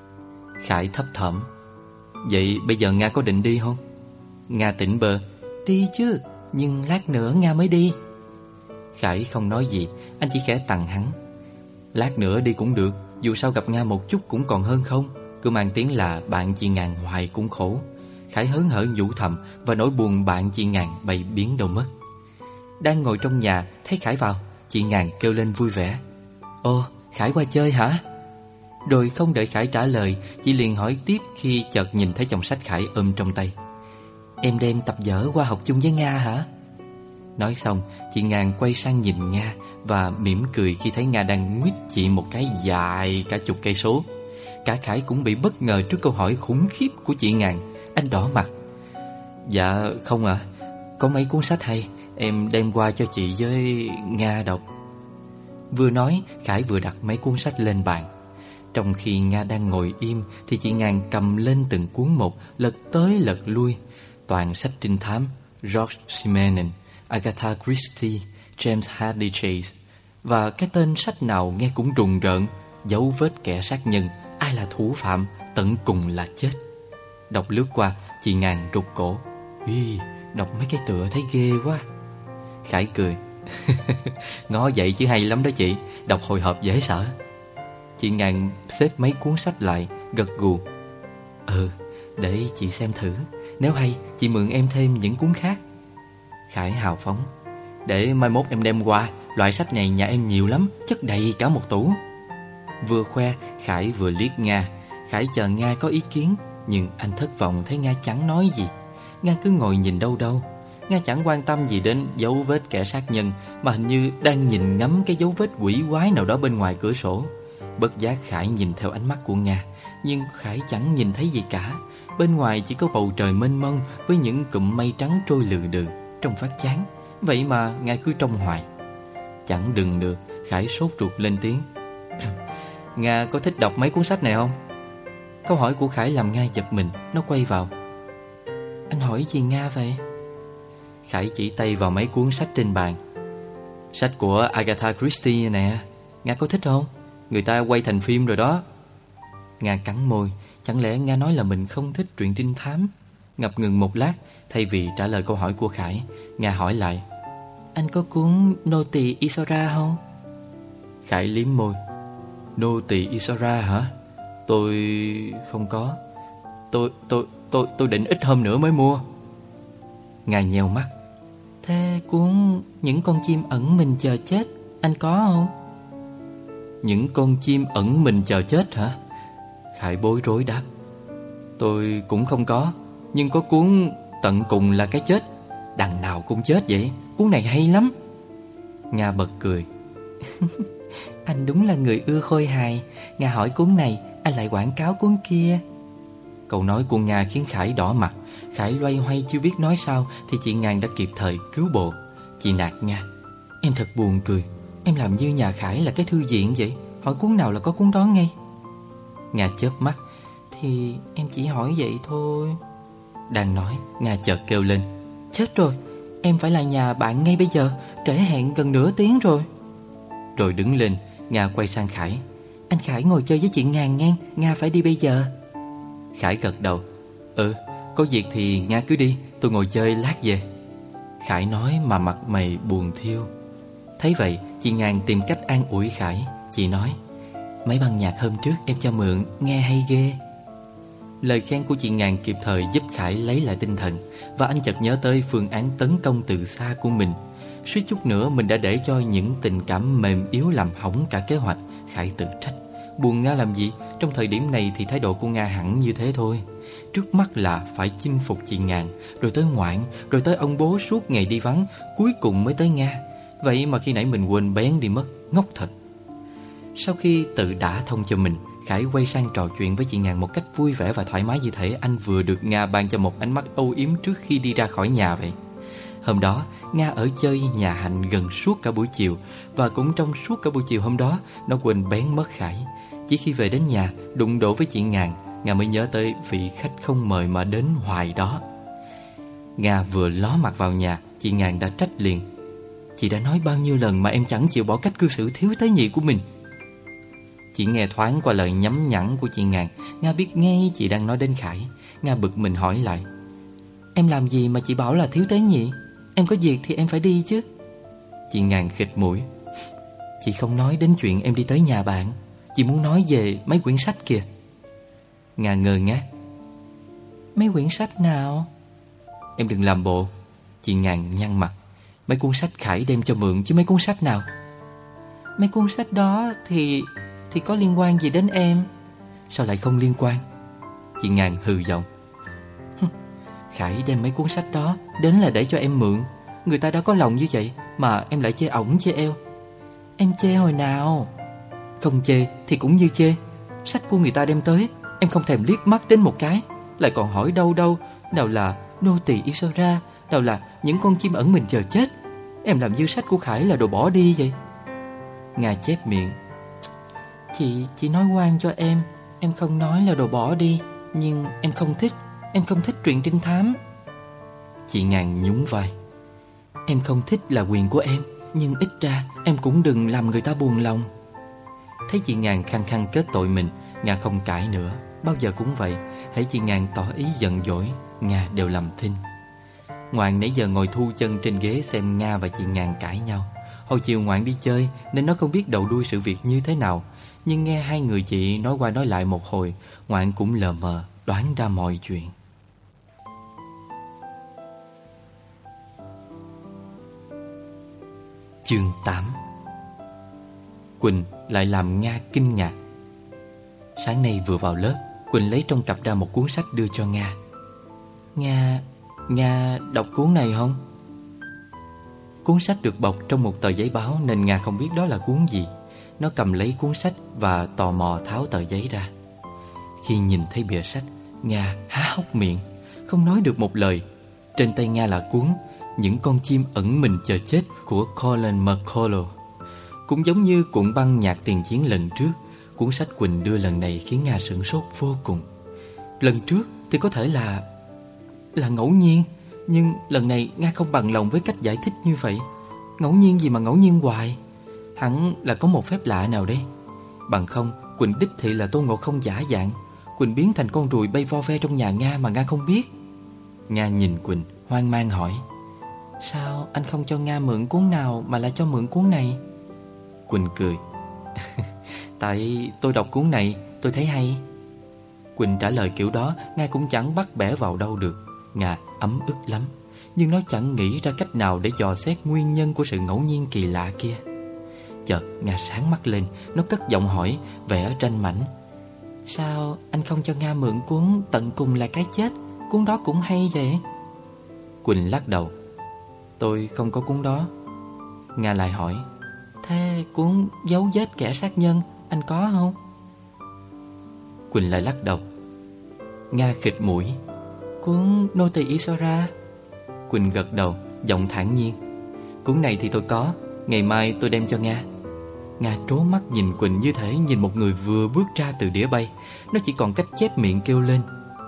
Khải thấp thỏm: Vậy bây giờ Nga có định đi không? Nga tỉnh bơ: Đi chứ, nhưng lát nữa Nga mới đi. Khải không nói gì, anh chỉ khẽ tằng hắn: Lát nữa đi cũng được, dù sao gặp Nga một chút cũng còn hơn không. Cứ mang tiếng là bạn chị Ngàn hoài cũng khổ. Khải hớn hở nhủ thầm, và nỗi buồn bạn chị Ngàn bay biến đâu mất. Đang ngồi trong nhà, thấy Khải vào, chị Ngàn kêu lên vui vẻ: Ồ, Khải qua chơi hả? Rồi không đợi Khải trả lời, chị liền hỏi tiếp khi chợt nhìn thấy chồng sách Khải ôm trong tay: Em đem tập vở qua học chung với Nga hả? Nói xong, chị Ngàn quay sang nhìn Nga và mỉm cười khi thấy Nga đang nguyết chị một cái dài cả chục cây số. Cả Khải cũng bị bất ngờ trước câu hỏi khủng khiếp của chị Ngàn. Anh đỏ mặt: Dạ không ạ, có mấy cuốn sách hay, em đem qua cho chị với Nga đọc. Vừa nói, Khải vừa đặt mấy cuốn sách lên bàn. Trong khi Nga đang ngồi im thì chị Ngàn cầm lên từng cuốn một, lật tới lật lui. Toàn sách trinh thám, George Simenon, Agatha Christie, James Hadley Chase. Và cái tên sách nào nghe cũng rùng rợn: Dấu vết kẻ sát nhân, ai là thủ phạm, tận cùng là chết. Đọc lướt qua, chị Ngàn rụt cổ: Đọc mấy cái tựa thấy ghê quá. Khải cười: Ngó vậy chứ hay lắm đó chị, đọc hồi hộp dễ sợ. Chị Ngàn xếp mấy cuốn sách lại, gật gù: Để chị xem thử, nếu hay chị mượn em thêm những cuốn khác. Khải hào phóng: Để mai mốt em đem qua, loại sách này nhà em nhiều lắm, chất đầy cả một tủ. Vừa khoe, Khải vừa liếc Nga. Khải chờ Nga có ý kiến, nhưng anh thất vọng thấy Nga chẳng nói gì. Nga cứ ngồi nhìn đâu đâu. Nga chẳng quan tâm gì đến dấu vết kẻ sát nhân, mà hình như đang nhìn ngắm cái dấu vết quỷ quái nào đó bên ngoài cửa sổ. Bất giác Khải nhìn theo ánh mắt của Nga, nhưng Khải chẳng nhìn thấy gì cả. Bên ngoài chỉ có bầu trời mênh mông với những cụm mây trắng trôi lừ đừ, trông phát chán. Vậy mà Nga cứ trông hoài. Chẳng đừng được, Khải sốt ruột lên tiếng: Nga có thích đọc mấy cuốn sách này không? Câu hỏi của Khải làm Nga giật mình. Nó quay vào: Anh hỏi gì Nga vậy? Khải chỉ tay vào mấy cuốn sách trên bàn. Sách của Agatha Christie nè, Nga có thích không? Người ta quay thành phim rồi đó. Nga cắn môi. Chẳng lẽ Nga nói là mình không thích truyện trinh thám? Ngập ngừng một lát, thay vì trả lời câu hỏi của Khải, Nga hỏi lại: Anh có cuốn Nô tỳ Isora không? Khải liếm môi. Nô tỳ Isora hả? Tôi không có. Tôi định ít hôm nữa mới mua. Nga nheo mắt. Thế cuốn Những con chim ẩn mình chờ chết, anh có không? Những con chim ẩn mình chờ chết hả? Khải bối rối đáp. Tôi cũng không có. Nhưng có cuốn Tận cùng là cái chết. Đằng nào cũng chết vậy. Cuốn này hay lắm. Nga bật cười. Anh đúng là người ưa khôi hài. Nga hỏi cuốn này, anh lại quảng cáo cuốn kia. Câu nói của Nga khiến Khải đỏ mặt. Khải loay hoay chưa biết nói sao, thì chị Ngàn đã kịp thời cứu bộ. Chị nạt Nga: Em thật buồn cười. Em làm như nhà Khải là cái thư viện vậy. Hỏi cuốn nào là có cuốn đó ngay. Nga chớp mắt. Thì em chỉ hỏi vậy thôi. Đang nói, Nga chợt kêu lên: Chết rồi, em phải là nhà bạn ngay bây giờ. Trễ hẹn gần nửa tiếng rồi. Rồi đứng lên, Nga quay sang Khải: Anh Khải ngồi chơi với chị Ngàn nghe. Nga phải đi bây giờ. Khải gật đầu. Có việc thì Nga cứ đi, tôi ngồi chơi lát về. Khải nói mà mặt mày buồn thiêu. Thấy vậy, chị Ngàn tìm cách an ủi Khải. Chị nói: Mấy băng nhạc hôm trước em cho mượn, nghe hay ghê. Lời khen của chị Ngàn kịp thời giúp Khải lấy lại tinh thần. Và anh chợt nhớ tới phương án tấn công từ xa của mình. Suýt chút nữa mình đã để cho những tình cảm mềm yếu làm hỏng cả kế hoạch. Khải tự trách. Buồn Nga làm gì? Trong thời điểm này thì thái độ của Nga hẳn như thế thôi. Trước mắt là phải chinh phục chị Ngàn, rồi tới Ngoạn, rồi tới ông bố suốt ngày đi vắng, cuối cùng mới tới Nga. Vậy mà khi nãy mình quên bén đi mất. Ngốc thật. Sau khi tự đả thông cho mình, Khải quay sang trò chuyện với chị Ngàn một cách vui vẻ và thoải mái, như thể anh vừa được Nga ban cho một ánh mắt âu yếm trước khi đi ra khỏi nhà vậy. Hôm đó, Nga ở chơi nhà Hạnh gần suốt cả buổi chiều. Và cũng trong suốt cả buổi chiều hôm đó, nó quên bén mất Khải. Chỉ khi về đến nhà, đụng độ với chị Ngàn, Nga mới nhớ tới vị khách không mời mà đến hoài đó. Nga vừa ló mặt vào nhà, chị Ngàn đã trách liền: Chị đã nói bao nhiêu lần mà em chẳng chịu bỏ cách cư xử thiếu tế nhị của mình. Chỉ nghe thoáng qua lời nhắm nhẵn của chị Ngàn, Nga biết ngay chị đang nói đến Khải. Nga bực mình hỏi lại: Em làm gì mà chị bảo là thiếu tế nhị? Em có việc thì em phải đi chứ. Chị Ngàn khịt mũi: Chị không nói đến chuyện em đi tới nhà bạn. Chị muốn nói về mấy quyển sách kìa. Nga ngơ ngác: Mấy quyển sách nào? Em đừng làm bộ. Chị Ngàn nhăn mặt: Mấy cuốn sách Khải đem cho mượn chứ mấy cuốn sách nào. Mấy cuốn sách đó thì có liên quan gì đến em? Sao lại không liên quan? Chị Ngàn hừ giọng: Khải đem mấy cuốn sách đó đến là để cho em mượn. Người ta đã có lòng như vậy mà em lại chê ổng chê eo. Em chê hồi nào? Không chê thì cũng như chê. Sách của người ta đem tới, em không thèm liếc mắt đến một cái. Lại còn hỏi đâu nào là Nô tỳ Isora, nào là Những con chim ẩn mình chờ chết. Em làm như sách của Khải là đồ bỏ đi vậy. Nga chép miệng: Chị nói ngoan cho em không nói là đồ bỏ đi. Nhưng em không thích truyện trinh thám. Chị Ngàn nhún vai: Em không thích là quyền của em, nhưng ít ra em cũng đừng làm người ta buồn lòng. Thấy chị Ngàn khăng khăng kết tội mình, Nga không cãi nữa. Bao giờ cũng vậy, hễ chị Ngàn tỏ ý giận dỗi, Nga đều làm thinh. Ngoạn nãy giờ ngồi thu chân trên ghế xem Nga và chị Ngàn cãi nhau. Hồi chiều Ngoạn đi chơi nên nó không biết đầu đuôi sự việc như thế nào. Nhưng nghe hai người chị nói qua nói lại một hồi, Ngoạn cũng lờ mờ đoán ra mọi chuyện. Chương 8. Quỳnh lại làm Nga kinh ngạc. Sáng nay vừa vào lớp, Quỳnh lấy trong cặp ra một cuốn sách đưa cho Nga. Nga đọc cuốn này không? Cuốn sách được bọc trong một tờ giấy báo nên Nga không biết đó là cuốn gì. Nó cầm lấy cuốn sách và tò mò tháo tờ giấy ra. Khi nhìn thấy bìa sách, Nga há hốc miệng, không nói được một lời. Trên tay Nga là cuốn Những con chim ẩn mình chờ chết của Colin McCullough. Cũng giống như cuộn băng nhạc tiền chiến lần trước, cuốn sách Quỳnh đưa lần này khiến Nga sửng sốt vô cùng. Lần trước thì có thể là ngẫu nhiên, Nhưng lần này Nga không bằng lòng với cách giải thích như vậy. Ngẫu nhiên gì mà ngẫu nhiên hoài. Hẳn là có một phép lạ nào đây. Bằng không Quỳnh đích thị là Tôn Ngộ Không giả dạng. Quỳnh biến thành con ruồi bay vo ve trong nhà Nga mà Nga không biết. Nga nhìn Quỳnh hoang mang hỏi: sao anh không cho Nga mượn cuốn nào mà lại cho mượn cuốn này? Quỳnh cười: tại tôi đọc cuốn này tôi thấy hay. Quỳnh trả lời kiểu đó Nga cũng chẳng bắt bẻ vào đâu được. Nga ấm ức lắm, nhưng nó chẳng nghĩ ra cách nào để dò xét nguyên nhân của sự ngẫu nhiên kỳ lạ kia. Chợt Nga sáng mắt lên, nó cất giọng hỏi vẻ ranh mãnh: sao anh không cho Nga mượn cuốn Tận Cùng Là Cái Chết? Cuốn đó cũng hay vậy. Quỳnh lắc đầu: tôi không có cuốn đó. Nga lại hỏi: thế cuốn Dấu Vết Kẻ Sát Nhân anh có không? Quỳnh lại lắc đầu. Nga khịt mũi: cuốn Nô Tỳ Isora. Quỳnh gật đầu, giọng thản nhiên: cuốn này thì tôi có, ngày mai tôi đem cho Nga. Nga trố mắt nhìn Quỳnh như thể nhìn một người vừa bước ra từ đĩa bay. Nó chỉ còn cách chép miệng kêu lên: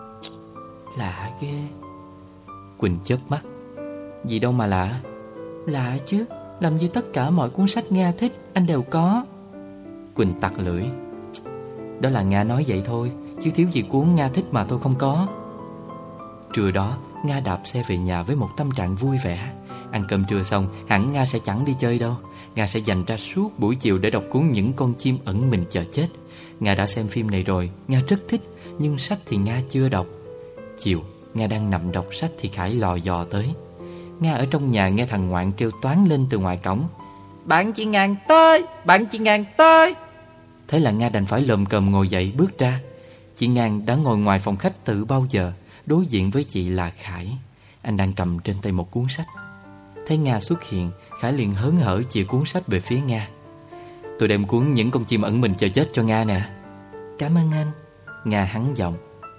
lạ ghê. Quỳnh chớp mắt: gì đâu mà lạ. Lạ chứ, làm gì tất cả mọi cuốn sách Nga thích anh đều có. Quỳnh tặc lưỡi: đó là Nga nói vậy thôi, chứ thiếu gì cuốn Nga thích mà tôi không có. Trưa đó Nga đạp xe về nhà với một tâm trạng vui vẻ. Ăn cơm trưa xong hẳn Nga sẽ chẳng đi chơi đâu. Nga sẽ dành ra suốt buổi chiều để đọc cuốn Những Con Chim Ẩn Mình Chờ Chết. Nga đã xem phim này rồi, Nga rất thích, nhưng sách thì Nga chưa đọc. Chiều Nga đang nằm đọc sách thì Khải lò dò tới. Nga ở trong nhà nghe thằng ngoạn kêu toáng lên từ ngoài cổng: bạn chị Ngàn tới, bạn chị Ngàn tới. Thế là Nga đành phải lồm cồm ngồi dậy bước ra. Chị Ngàn đã ngồi ngoài phòng khách từ bao giờ. Đối diện với chị là Khải. Anh đang cầm trên tay một cuốn sách. Thấy Nga xuất hiện, Khải liền hớn hở chìa cuốn sách về phía Nga: tôi đem cuốn Những Con Chim Ẩn Mình Chờ Chết cho Nga nè. Cảm ơn anh. Nga hắng giọng: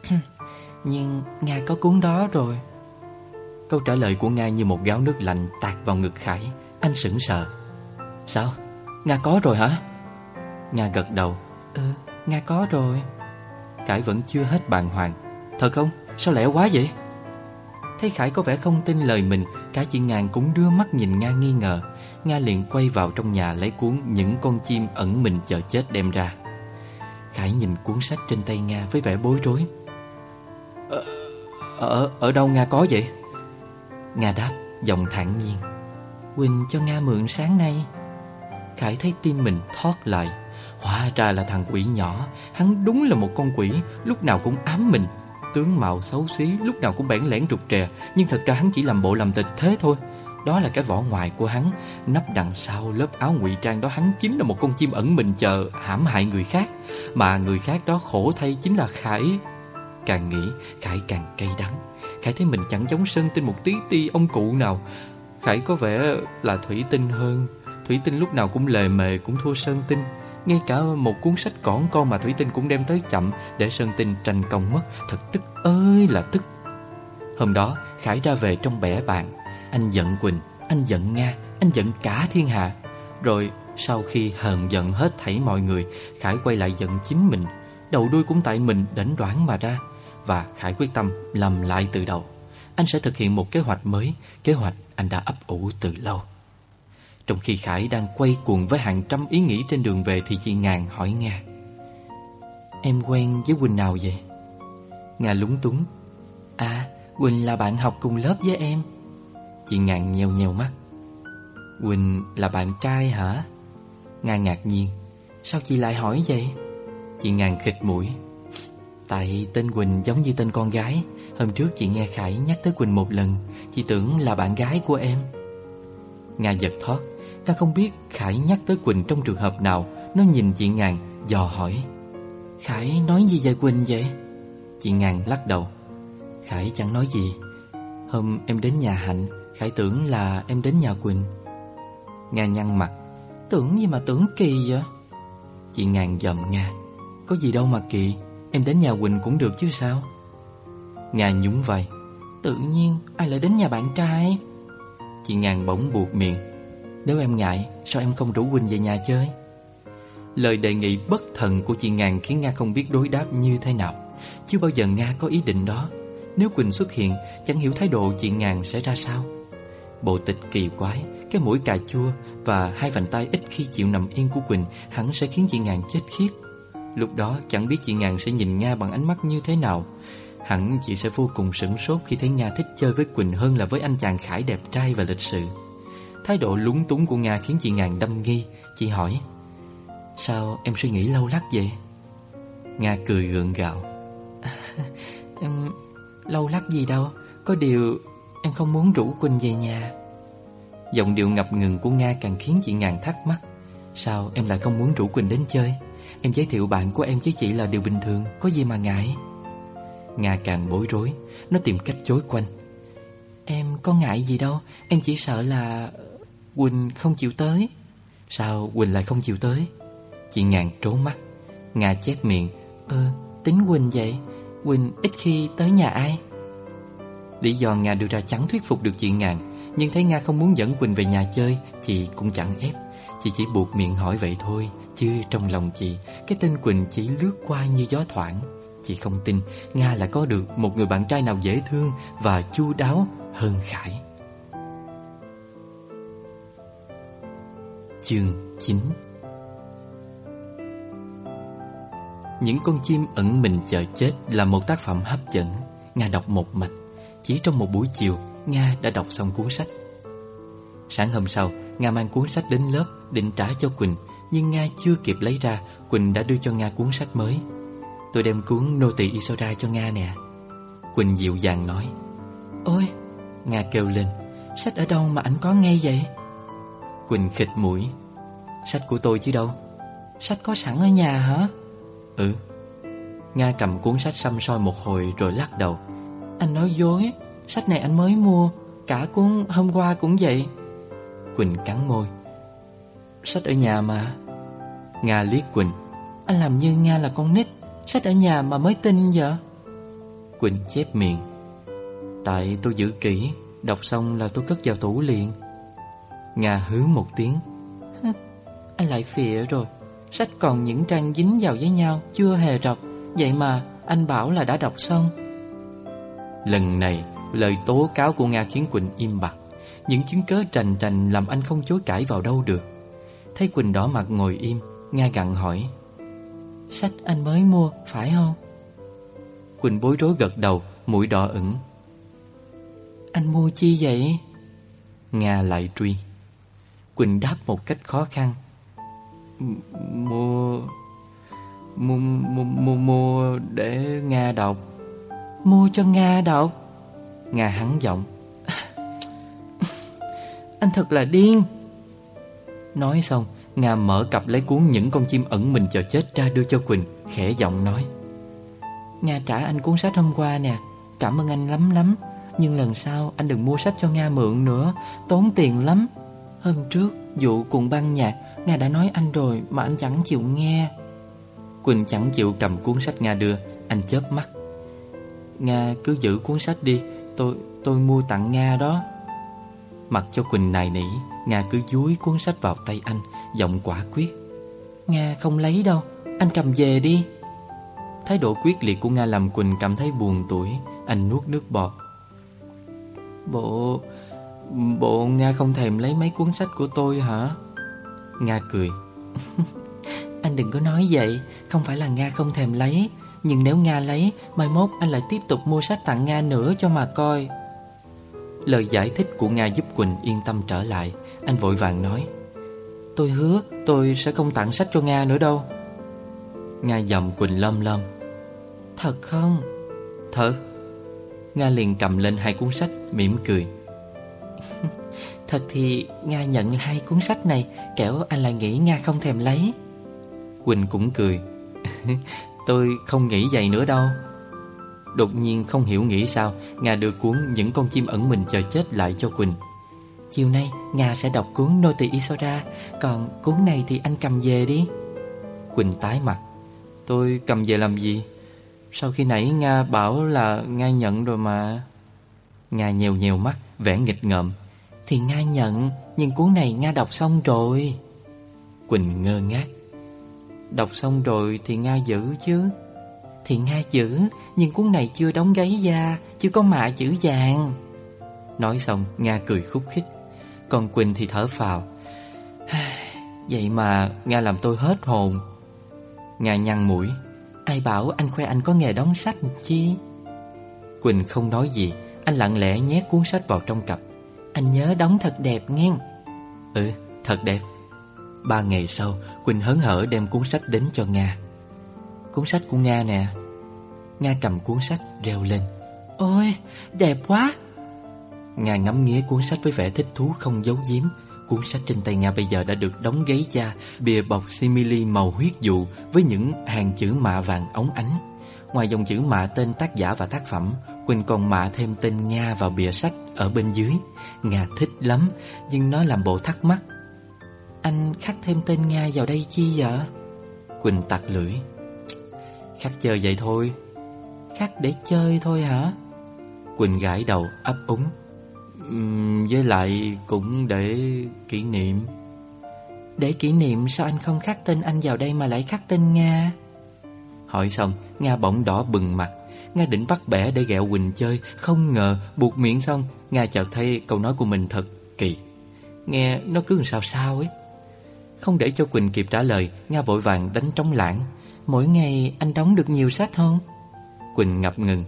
nhưng Nga có cuốn đó rồi. Câu trả lời của Nga như một gáo nước lạnh tạt vào ngực Khải. Anh sững sờ: sao? Nga có rồi hả? Nga gật đầu: Nga có rồi. Khải vẫn chưa hết bàng hoàng: thật không? Sao lẹ quá vậy? Thấy Khải có vẻ không tin lời mình, cả chị Ngàn cũng đưa mắt nhìn Nga nghi ngờ. Nga liền quay vào trong nhà lấy cuốn Những Con Chim Ẩn Mình Chờ Chết đem ra. Khải nhìn cuốn sách trên tay Nga với vẻ bối rối: Ở đâu Nga có vậy? Nga đáp giọng thản nhiên: Quỳnh cho Nga mượn sáng nay. Khải thấy tim mình thót lại. Hóa ra là thằng quỷ nhỏ. Hắn đúng là một con quỷ, lúc nào cũng ám mình. Tướng mạo xấu xí, lúc nào cũng bẽn lẽn rụt rè. Nhưng thật ra hắn chỉ làm bộ làm tịch thế thôi. Đó là cái vỏ ngoài của hắn. Nấp đằng sau lớp áo ngụy trang đó, hắn chính là một con chim ẩn mình chờ hãm hại người khác. Mà người khác đó khổ thay chính là Khải. Càng nghĩ Khải càng cay đắng. Khải thấy mình chẳng giống Sơn Tinh một tí ti ông cụ nào. Khải có vẻ là Thủy Tinh hơn. Thủy Tinh lúc nào cũng lề mề, cũng thua Sơn Tinh. Ngay cả một cuốn sách cỏn con mà Thủy Tinh cũng đem tới chậm, để Sơn Tinh tranh công mất. Thật tức ơi là tức. Hôm đó Khải ra về trong bẽ bàng. Anh giận Quỳnh, anh giận Nga, anh giận cả thiên hạ. Rồi sau khi hờn giận hết thảy mọi người, Khải quay lại giận chính mình. Đầu đuôi cũng tại mình đảnh đoảng mà ra. Và Khải quyết tâm làm lại từ đầu. Anh sẽ thực hiện một kế hoạch mới, kế hoạch anh đã ấp ủ từ lâu. Trong khi Khải đang quay cuồng với hàng trăm ý nghĩ trên đường về, thì chị Ngàn hỏi Nga: em quen với Quỳnh nào vậy? Nga lúng túng: Quỳnh là bạn học cùng lớp với em. Chị Ngàn nheo nheo mắt: Quỳnh là bạn trai hả? Nga ngạc nhiên: sao chị lại hỏi vậy? Chị Ngàn khịt mũi: tại tên Quỳnh giống như tên con gái. Hôm trước chị nghe Khải nhắc tới Quỳnh một lần, chị tưởng là bạn gái của em. Nga giật thót. Nga không biết Khải nhắc tới Quỳnh trong trường hợp nào. Nó nhìn chị Ngàn dò hỏi: Khải nói gì về Quỳnh vậy? Chị Ngàn lắc đầu: Khải chẳng nói gì. Hôm em đến nhà Hạnh, Khải tưởng là em đến nhà Quỳnh. Nga nhăn mặt: tưởng gì mà tưởng kỳ vậy? Chị Ngàn giận Nga: có gì đâu mà kỳ, em đến nhà Quỳnh cũng được chứ sao? Nga nhún vai: tự nhiên ai lại đến nhà bạn trai? Chị Ngàn bỗng buột miệng: nếu em ngại, sao em không rủ Quỳnh về nhà chơi? Lời đề nghị bất thần của chị Ngàn khiến Nga không biết đối đáp như thế nào. Chưa bao giờ Nga có ý định đó. Nếu Quỳnh xuất hiện, chẳng hiểu thái độ chị Ngàn sẽ ra sao. Bộ tịch kỳ quái, cái mũi cà chua và hai vành tay ít khi chịu nằm yên của Quỳnh hẳn sẽ khiến chị Ngàn chết khiếp. Lúc đó chẳng biết chị Ngàn sẽ nhìn Nga bằng ánh mắt như thế nào. Hẳn chị sẽ vô cùng sửng sốt khi thấy Nga thích chơi với Quỳnh hơn là với anh chàng Khải đẹp trai và lịch sự. Thái độ lúng túng của Nga khiến chị Ngàn đăm nghi. Chị hỏi: sao em suy nghĩ lâu lắc vậy? Nga cười gượng gạo: em lâu lắc gì đâu, có điều em không muốn rủ Quỳnh về nhà. Giọng điệu ngập ngừng của Nga càng khiến chị Ngàn thắc mắc: sao em lại không muốn rủ Quỳnh đến chơi? Em giới thiệu bạn của em với chị là điều bình thường, có gì mà ngại. Nga càng bối rối, nó tìm cách chối quanh: em có ngại gì đâu, em chỉ sợ là Quỳnh không chịu tới. Sao Quỳnh lại không chịu tới? Chị Ngàn trố mắt. Nga chép miệng: tính Quỳnh vậy, Quỳnh ít khi tới nhà ai. Lý do Nga đưa ra chẳng thuyết phục được chị Ngàn. Nhưng thấy Nga không muốn dẫn Quỳnh về nhà chơi, chị cũng chẳng ép. Chị chỉ buộc miệng hỏi vậy thôi, chứ trong lòng chị, cái tên Quỳnh chỉ lướt qua như gió thoảng. Chị không tin Nga lại có được một người bạn trai nào dễ thương và chu đáo hơn Khải. Chương 9. Những con chim ẩn mình chờ chết là một tác phẩm hấp dẫn. Nga đọc một mạch. Chỉ trong một buổi chiều, Nga đã đọc xong cuốn sách. Sáng hôm sau, Nga mang cuốn sách đến lớp định trả cho Quỳnh. Nhưng Nga chưa kịp lấy ra, Quỳnh đã đưa cho Nga cuốn sách mới. Tôi đem cuốn Nô tỳ Isora cho Nga nè. Quỳnh dịu dàng nói. Ôi, Nga kêu lên, sách ở đâu mà anh có ngay vậy? Quỳnh khịt mũi. Sách của tôi chứ đâu. Sách có sẵn ở nhà hả? Ừ. Nga cầm cuốn sách săm soi một hồi rồi lắc đầu. Anh nói dối, sách này anh mới mua, cả cuốn hôm qua cũng vậy. Quỳnh cắn môi. Sách ở nhà mà. Nga liếc Quỳnh. Anh làm như Nga là con nít, sách ở nhà mà mới tin vậy. Quỳnh chép miệng. Tại tôi giữ kỹ, đọc xong là tôi cất vào tủ liền. Nga hứ một tiếng. Anh lại phịa rồi. Sách còn những trang dính vào với nhau, chưa hề đọc, vậy mà anh bảo là đã đọc xong. Lần này, lời tố cáo của Nga khiến Quỳnh im bặt. Những chứng cớ trành trành làm anh không chối cãi vào đâu được. Thấy Quỳnh đỏ mặt ngồi im, Nga gặng hỏi. Sách anh mới mua, phải không? Quỳnh bối rối gật đầu, mũi đỏ ửng. Anh mua chi vậy? Nga lại truy. Quỳnh đáp một cách khó khăn. Mua để Nga đọc. Mua cho Nga đọc? Nga hắn giọng. Anh thật là điên. Nói xong, Nga mở cặp lấy cuốn Những con chim ẩn mình chờ chết ra đưa cho Quỳnh, khẽ giọng nói. Nga trả anh cuốn sách hôm qua nè, cảm ơn anh lắm lắm. Nhưng lần sau anh đừng mua sách cho Nga mượn nữa, tốn tiền lắm. Hôm trước vụ cùng băng nhạc, Nga đã nói anh rồi mà anh chẳng chịu nghe. Quỳnh chẳng chịu cầm cuốn sách Nga đưa. Anh chớp mắt. Nga cứ giữ cuốn sách đi, tôi mua tặng Nga đó. Mặc cho Quỳnh nài nỉ, Nga cứ dúi cuốn sách vào tay anh, giọng quả quyết. Nga không lấy đâu, anh cầm về đi. Thái độ quyết liệt của Nga làm Quỳnh cảm thấy buồn tủi. Anh nuốt nước bọt. Bộ Nga không thèm lấy mấy cuốn sách của tôi hả? Nga cười. Anh đừng có nói vậy. Không phải là Nga không thèm lấy, nhưng nếu Nga lấy, mai mốt anh lại tiếp tục mua sách tặng Nga nữa cho mà coi. Lời giải thích của Nga giúp Quỳnh yên tâm trở lại. Anh vội vàng nói. Tôi hứa tôi sẽ không tặng sách cho Nga nữa đâu. Nga dòm Quỳnh lom lom. Thật không? Thật. Nga liền cầm lên hai cuốn sách, mỉm cười. Thật thì Nga nhận hai cuốn sách này, kẻo anh lại nghĩ Nga không thèm lấy. Quỳnh cũng cười. Tôi không nghĩ vậy nữa đâu. Đột nhiên không hiểu nghĩ sao, Nga đưa cuốn Những con chim ẩn mình chờ chết lại cho Quỳnh. Chiều nay Nga sẽ đọc cuốn Nô tỳ Isora, còn cuốn này thì anh cầm về đi. Quỳnh tái mặt. Tôi cầm về làm gì? Sau khi nãy Nga bảo là Nga nhận rồi mà. Nga nhèo nhèo mắt, vẻ nghịch ngợm. Thì Nga nhận, nhưng cuốn này Nga đọc xong rồi. Quỳnh ngơ ngác. Đọc xong rồi thì Nga giữ chứ. thì Nga giữ, nhưng cuốn này chưa đóng gáy da, chưa có mạ chữ vàng. Nói xong Nga cười khúc khích. Còn Quỳnh thì thở phào. Vậy mà Nga làm tôi hết hồn. Nga nhăn mũi. Ai bảo anh khoe anh có nghề đóng sách chi? Quỳnh không nói gì. Anh lặng lẽ nhét cuốn sách vào trong cặp. Anh nhớ đóng thật đẹp nghe. Ừ, thật đẹp. 3 ngày sau, Quỳnh hớn hở đem cuốn sách đến cho Nga. Cuốn sách của Nga nè. Nga cầm cuốn sách reo lên. Ôi, đẹp quá. Nga ngắm nghía cuốn sách với vẻ thích thú không giấu giếm. Cuốn sách trên tay Nga bây giờ đã được đóng gáy da, bìa bọc simili màu huyết dụ với những hàng chữ mạ vàng óng ánh. Ngoài dòng chữ mạ tên tác giả và tác phẩm, Quỳnh còn mạ thêm tên Nga vào bìa sách ở bên dưới. Nga thích lắm, nhưng nó làm bộ thắc mắc. Anh khắc thêm tên Nga vào đây chi vậy? Quỳnh tặc lưỡi. Khắc chơi vậy thôi. Khắc để chơi thôi hả? Quỳnh gãi đầu ấp úng. Với lại cũng để kỷ niệm. Để kỷ niệm sao anh không khắc tên anh vào đây mà lại khắc tên Nga? Hỏi xong Nga bỗng đỏ bừng mặt. Nga định bắt bẻ để ghẹo Quỳnh chơi. Không ngờ buột miệng xong Nga chợt thấy câu nói của mình thật kỳ. Nghe nó cứ sao sao ấy. Không để cho Quỳnh kịp trả lời, Nga vội vàng đánh trống lảng. Mỗi ngày anh đóng được nhiều sách không? Quỳnh ngập ngừng.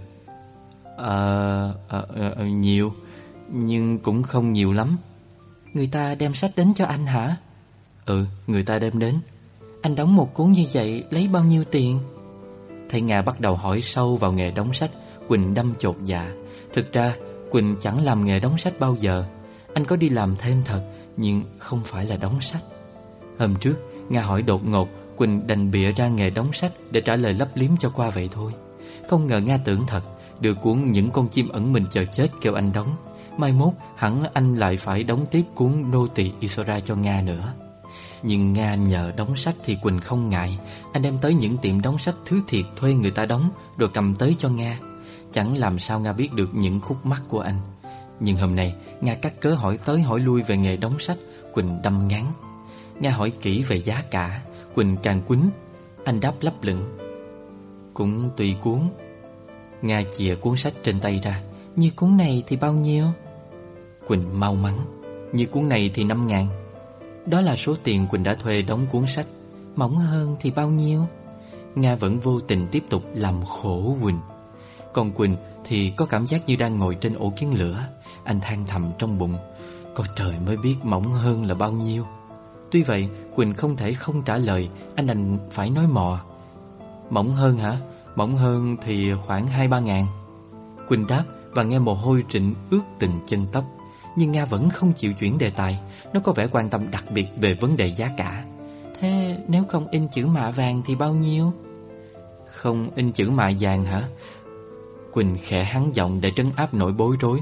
Nhiều, nhưng cũng không nhiều lắm. Người ta đem sách đến cho anh hả? Ừ, người ta đem đến. Anh đóng một cuốn như vậy lấy bao nhiêu tiền? Thấy Nga bắt đầu hỏi sâu vào nghề đóng sách, Quỳnh đâm chột dạ. Thực ra Quỳnh chẳng làm nghề đóng sách bao giờ. Anh có đi làm thêm thật, nhưng không phải là đóng sách. Hôm trước Nga hỏi đột ngột, Quỳnh đành bịa ra nghề đóng sách để trả lời lấp liếm cho qua vậy thôi. Không ngờ Nga tưởng thật, đưa cuốn Những con chim ẩn mình chờ chết kêu anh đóng. Mai mốt hẳn anh lại phải đóng tiếp cuốn Nô tỳ Isora cho Nga nữa. Nhưng Nga nhờ đóng sách thì Quỳnh không ngại. Anh đem tới những tiệm đóng sách thứ thiệt thuê người ta đóng, rồi cầm tới cho Nga. Chẳng làm sao Nga biết được những khúc mắc của anh. Nhưng hôm nay Nga cắt cớ hỏi tới hỏi lui về nghề đóng sách. Quỳnh đâm ngán. Nga hỏi kỹ về giá cả. Quỳnh càng quýnh. Anh đáp lấp lửng. Cũng tùy cuốn. Nga chìa cuốn sách trên tay ra. Như cuốn này thì bao nhiêu? Quỳnh mau mắn. Như cuốn này thì 5.000. Đó là số tiền Quỳnh đã thuê đóng cuốn sách. Mỏng hơn thì bao nhiêu? Nga vẫn vô tình tiếp tục làm khổ Quỳnh. Còn Quỳnh thì có cảm giác như đang ngồi trên ổ kiến lửa. Anh than thầm trong bụng. Có trời mới biết mỏng hơn là bao nhiêu. Tuy vậy Quỳnh không thể không trả lời. Anh đành phải nói mò. Mỏng hơn hả? Mỏng hơn thì khoảng 2-3 ngàn. Quỳnh đáp và nghe mồ hôi Trịnh ướt từng chân tóc. Nhưng Nga vẫn không chịu chuyển đề tài. Nó có vẻ quan tâm đặc biệt về vấn đề giá cả. Thế nếu không in chữ mạ vàng thì bao nhiêu? Không in chữ mạ vàng hả? Quỳnh khẽ hắng giọng để trấn áp nỗi bối rối.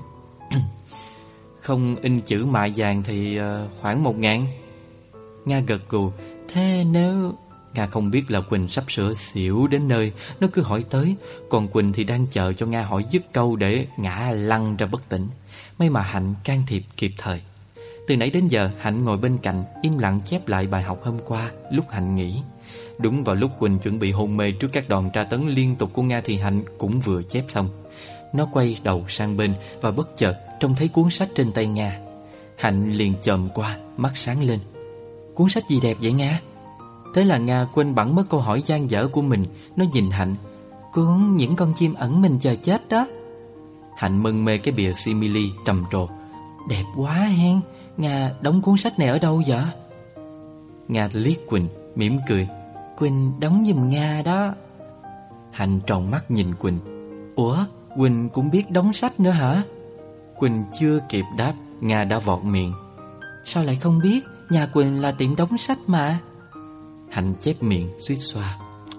Không in chữ mạ vàng thì khoảng 1.000. Nga gật gù. Thế nếu... Nga không biết là Quỳnh sắp sửa xỉu đến nơi. Nó cứ hỏi tới. Còn Quỳnh thì đang chờ cho Nga hỏi dứt câu để ngã lăn ra bất tỉnh. May mà Hạnh can thiệp kịp thời. Từ nãy đến giờ Hạnh ngồi bên cạnh im lặng chép lại bài học hôm qua lúc Hạnh nghỉ. Đúng vào lúc Quỳnh chuẩn bị hôn mê trước các đòn tra tấn liên tục của Nga thì Hạnh cũng vừa chép xong. Nó quay đầu sang bên và bất chợt trông thấy cuốn sách trên tay Nga. Hạnh liền chồm qua, mắt sáng lên. Cuốn sách gì đẹp vậy Nga? Thế là Nga quên bẵng mất câu hỏi dang dở của mình. Nó nhìn Hạnh. Cuốn Những con chim ẩn mình chờ chết đó. Hạnh mân mê cái bìa simili trầm trồ. Đẹp quá hen. Nga đóng cuốn sách này ở đâu vậy? Nga liếc Quỳnh mỉm cười. Quỳnh đóng giùm Nga đó. Hạnh tròn mắt nhìn Quỳnh. Ủa, Quỳnh cũng biết đóng sách nữa hả? Quỳnh chưa kịp đáp, Nga đã vọt miệng. Sao lại không biết? Nhà Quỳnh là tiệm đóng sách mà. Hạnh chép miệng suýt xoa.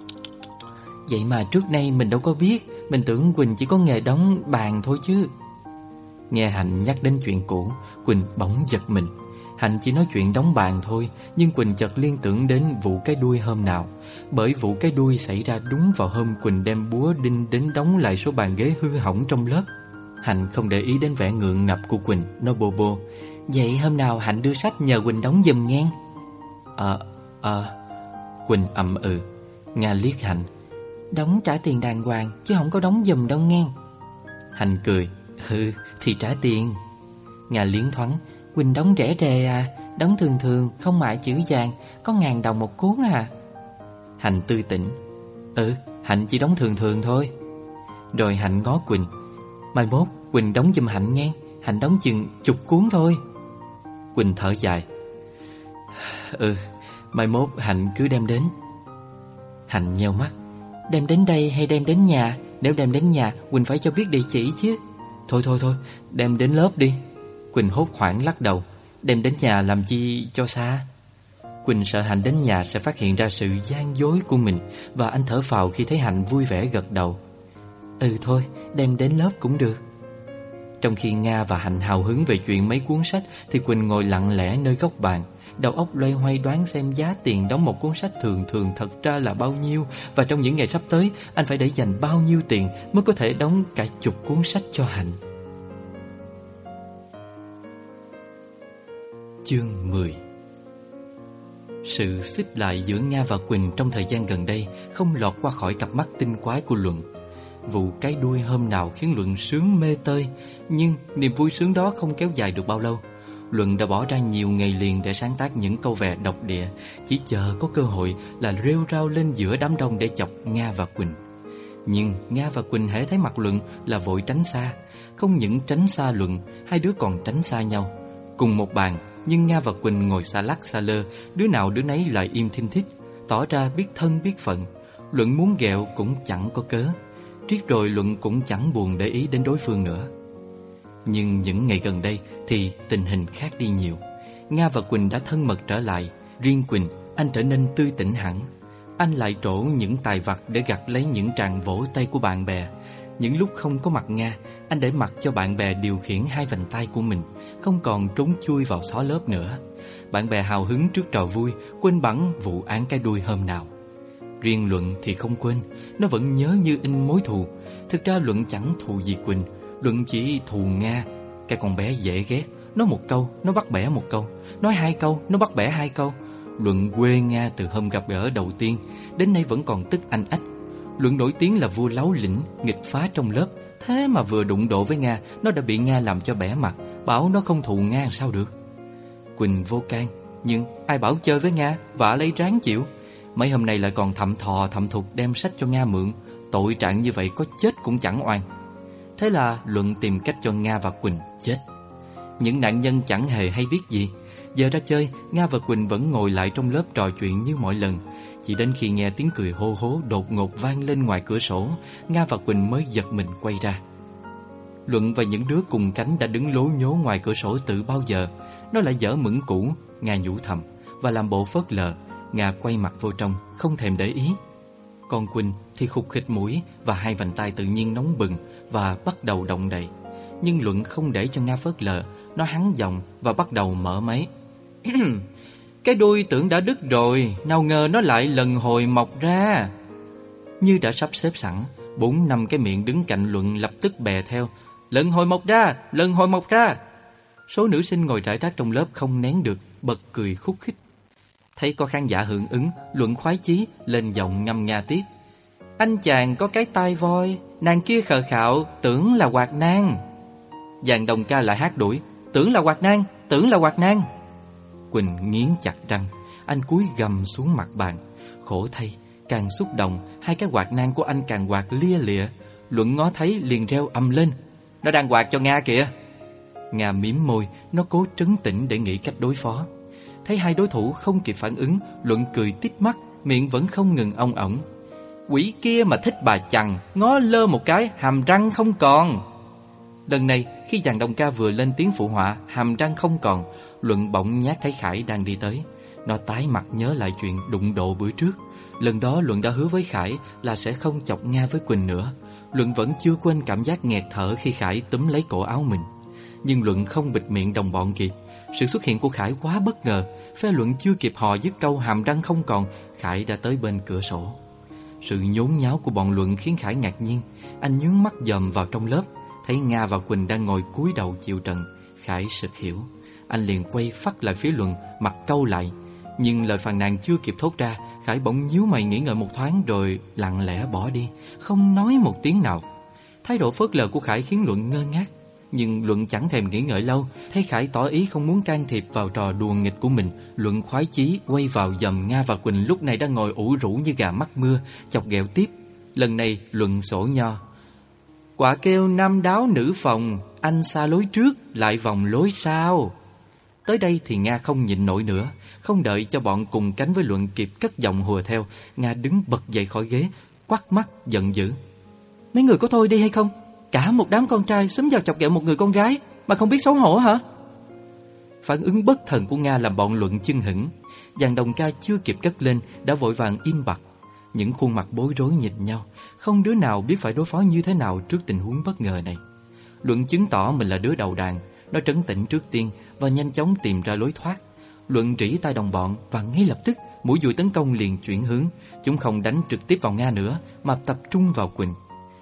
Vậy mà trước nay mình đâu có biết. Mình tưởng Quỳnh chỉ có nghề đóng bàn thôi chứ. Nghe Hạnh nhắc đến chuyện cũ, Quỳnh bỗng giật mình. Hạnh chỉ nói chuyện đóng bàn thôi, nhưng Quỳnh chợt liên tưởng đến vụ cái đuôi hôm nào. Bởi vụ cái đuôi xảy ra đúng vào hôm Quỳnh đem búa đinh đến đóng lại số bàn ghế hư hỏng trong lớp. Hạnh không để ý đến vẻ ngượng ngập của Quỳnh, nó bô bô. Vậy hôm nào Hạnh đưa sách nhờ Quỳnh đóng giùm nghe. Quỳnh ậm ừ. Nga liếc Hạnh. Đóng trả tiền đàng hoàng, chứ không có đóng giùm đâu nghe. Hạnh cười. Thì trả tiền. Nga liến thoáng. Quỳnh đóng rẻ rề à, đóng thường thường, không mại chữ vàng, có 1.000 đồng một cuốn à. Hạnh tươi tỉnh. Hạnh chỉ đóng thường thường thôi. Rồi Hạnh ngó Quỳnh. Mai mốt Quỳnh đóng giùm Hạnh nghe, Hạnh đóng chừng 10 cuốn thôi. Quỳnh thở dài. Mai mốt Hạnh cứ đem đến. Hạnh nheo mắt. Đem đến đây hay đem đến nhà? Nếu đem đến nhà, Quỳnh phải cho biết địa chỉ chứ. Thôi, đem đến lớp đi. Quỳnh hốt hoảng lắc đầu. Đem đến nhà làm chi cho xa. Quỳnh sợ Hạnh đến nhà sẽ phát hiện ra sự gian dối của mình, và anh thở phào khi thấy Hạnh vui vẻ gật đầu. Thôi, đem đến lớp cũng được. Trong khi Nga và Hạnh hào hứng về chuyện mấy cuốn sách, thì Quỳnh ngồi lặng lẽ nơi góc bàn, đầu óc loay hoay đoán xem giá tiền đóng một cuốn sách thường thường thật ra là bao nhiêu, và trong những ngày sắp tới anh phải để dành bao nhiêu tiền mới có thể đóng cả 10 cuốn sách cho Hạnh. Chương 10. Sự xích lại giữa Nga và Quỳnh trong thời gian gần đây không lọt qua khỏi cặp mắt tinh quái của Luận. Vụ cái đuôi hôm nào khiến Luận sướng mê tơi, nhưng niềm vui sướng đó không kéo dài được bao lâu. Luận đã bỏ ra nhiều ngày liền để sáng tác những câu vè độc địa, chỉ chờ có cơ hội là rêu rao lên giữa đám đông để chọc Nga và Quỳnh. Nhưng Nga và Quỳnh hễ thấy mặt Luận là vội tránh xa. Không những tránh xa Luận, hai đứa còn tránh xa nhau. Cùng một bàn, nhưng Nga và Quỳnh ngồi xa lắc xa lơ, đứa nào đứa nấy lại im thinh thích, tỏ ra biết thân biết phận. Luận muốn ghẹo cũng chẳng có cớ. Riết rồi Luận cũng chẳng buồn để ý đến đối phương nữa. Nhưng những ngày gần đây thì tình hình khác đi nhiều. Nga và Quỳnh đã thân mật trở lại. Riêng Quỳnh, anh trở nên tươi tỉnh hẳn. Anh lại trổ những tài vặt để gặt lấy những tràng vỗ tay của bạn bè. Những lúc không có mặt Nga, anh để mặc cho bạn bè điều khiển hai vành tay của mình, không còn trốn chui vào xó lớp nữa. Bạn bè hào hứng trước trò vui, quên bẵng vụ án cái đuôi hôm nào. Riêng Luận thì không quên, nó vẫn nhớ như in mối thù. Thực ra Luận chẳng thù gì Quỳnh, Luận chỉ thù Nga, cái con bé dễ ghét. Nói một câu, nó bắt bẻ một câu. Nói 2 câu, nó bắt bẻ 2 câu. Luận quê Nga từ hôm gặp gỡ đầu tiên, đến nay vẫn còn tức anh ách. Luận nổi tiếng là vua láu lĩnh, nghịch phá trong lớp. Thế mà vừa đụng độ với Nga, nó đã bị Nga làm cho bẻ mặt. Bảo nó không thù Nga sao được. Quỳnh vô can, nhưng ai bảo chơi với Nga, vạ lấy ráng chịu. Mấy hôm nay lại còn thậm thò thậm thục đem sách cho Nga mượn. Tội trạng như vậy có chết cũng chẳng oan. Thế là Luận tìm cách cho Nga và Quỳnh chết. Những nạn nhân chẳng hề hay biết gì. Giờ ra chơi, Nga và Quỳnh vẫn ngồi lại trong lớp trò chuyện như mọi lần. Chỉ đến khi nghe tiếng cười hô hố đột ngột vang lên ngoài cửa sổ, Nga và Quỳnh mới giật mình quay ra. Luận và những đứa cùng cánh đã đứng lố nhố ngoài cửa sổ từ bao giờ. Nó lại dở mửng cũ, Nga nhủ thầm, và làm bộ phớt lờ. Nga quay mặt vô trong, không thèm để ý. Còn Quỳnh thì khục khịch mũi và hai vành tay tự nhiên nóng bừng và bắt đầu động đậy. Nhưng Luận không để cho Nga phớt lờ. Nó hắn giọng và bắt đầu mở máy. Cái đuôi tưởng đã đứt rồi, nào ngờ nó lại lần hồi mọc ra. Như đã sắp xếp sẵn, 4-5 cái miệng đứng cạnh Luận lập tức bè theo. Lần hồi mọc ra, lần hồi mọc ra. Số nữ sinh ngồi rải rác trong lớp không nén được, bật cười khúc khích. Thấy có khán giả hưởng ứng, Luận khoái chí lên giọng ngâm nga tiếp. Anh chàng có cái tai voi, nàng kia khờ khạo, tưởng là Hoạt Nang. Dàn đồng ca lại hát đuổi. Tưởng là Hoạt Nang, tưởng là Hoạt Nang. Quỳnh nghiến chặt răng, anh cúi gầm xuống mặt bàn. Khổ thay, càng xúc động, hai cái Hoạt Nang của anh càng quạt lia lịa. Luận ngó thấy liền reo ầm lên. Nó đang quạt cho Nga kìa. Nga mím môi, nó cố trấn tĩnh để nghĩ cách đối phó. Thấy hai đối thủ không kịp phản ứng, Luận cười tít mắt, miệng vẫn không ngừng ong ổng. Quỷ kia mà thích bà chằn, ngó lơ một cái, hàm răng không còn. Lần này, khi dàn đồng ca vừa lên tiếng phụ họa, hàm răng không còn, Luận bỗng nhát thấy Khải đang đi tới. Nó tái mặt nhớ lại chuyện đụng độ bữa trước. Lần đó Luận đã hứa với Khải là sẽ không chọc Nga với Quỳnh nữa. Luận vẫn chưa quên cảm giác nghẹt thở khi Khải túm lấy cổ áo mình. Nhưng Luận không bịt miệng đồng bọn kịp. Sự xuất hiện của Khải quá bất ngờ. Phe Luận chưa kịp hò dứt câu hàm răng không còn, Khải đã tới bên cửa sổ. Sự nhốn nháo của bọn Luận khiến Khải ngạc nhiên. Anh nhướng mắt dòm vào trong lớp, thấy Nga và Quỳnh đang ngồi cúi đầu chịu trận. Khải sực hiểu. Anh liền quay phắt lại phía Luận, mặt cau lại. Nhưng lời phàn nàn chưa kịp thốt ra, Khải bỗng nhíu mày nghĩ ngợi một thoáng rồi lặng lẽ bỏ đi, không nói một tiếng nào. Thái độ phớt lờ của Khải khiến Luận ngơ ngác. Nhưng Luận chẳng thèm nghĩ ngợi lâu, thấy Khải tỏ ý không muốn can thiệp vào trò đùa nghịch của mình. Luận khoái chí quay vào giầm Nga và Quỳnh lúc này đang ngồi ủ rũ như gà mắc mưa, chọc ghẹo tiếp. Lần này Luận sổ nho: quả kêu nam đáo nữ phòng, anh xa lối trước lại vòng lối sau. Tới đây thì Nga không nhịn nổi nữa. Không đợi cho bọn cùng cánh với Luận kịp cất giọng hùa theo, Nga đứng bật dậy khỏi ghế, quắt mắt giận dữ: mấy người có thôi đi hay không? Cả một đám con trai xúm vào chọc ghẹo một người con gái mà không biết xấu hổ hả? Phản ứng bất thần của Nga làm bọn Luận chưng hửng. Dàn đồng ca chưa kịp cất lên đã vội vàng im bặt. Những khuôn mặt bối rối nhìn nhau, không đứa nào biết phải đối phó như thế nào trước tình huống bất ngờ này. Luận chứng tỏ mình là đứa đầu đàn. Nó trấn tĩnh trước tiên và nhanh chóng tìm ra lối thoát. Luận rỉ tai đồng bọn và ngay lập tức mũi dùi tấn công liền chuyển hướng. Chúng không đánh trực tiếp vào Nga nữa mà tập trung vào Quỳnh.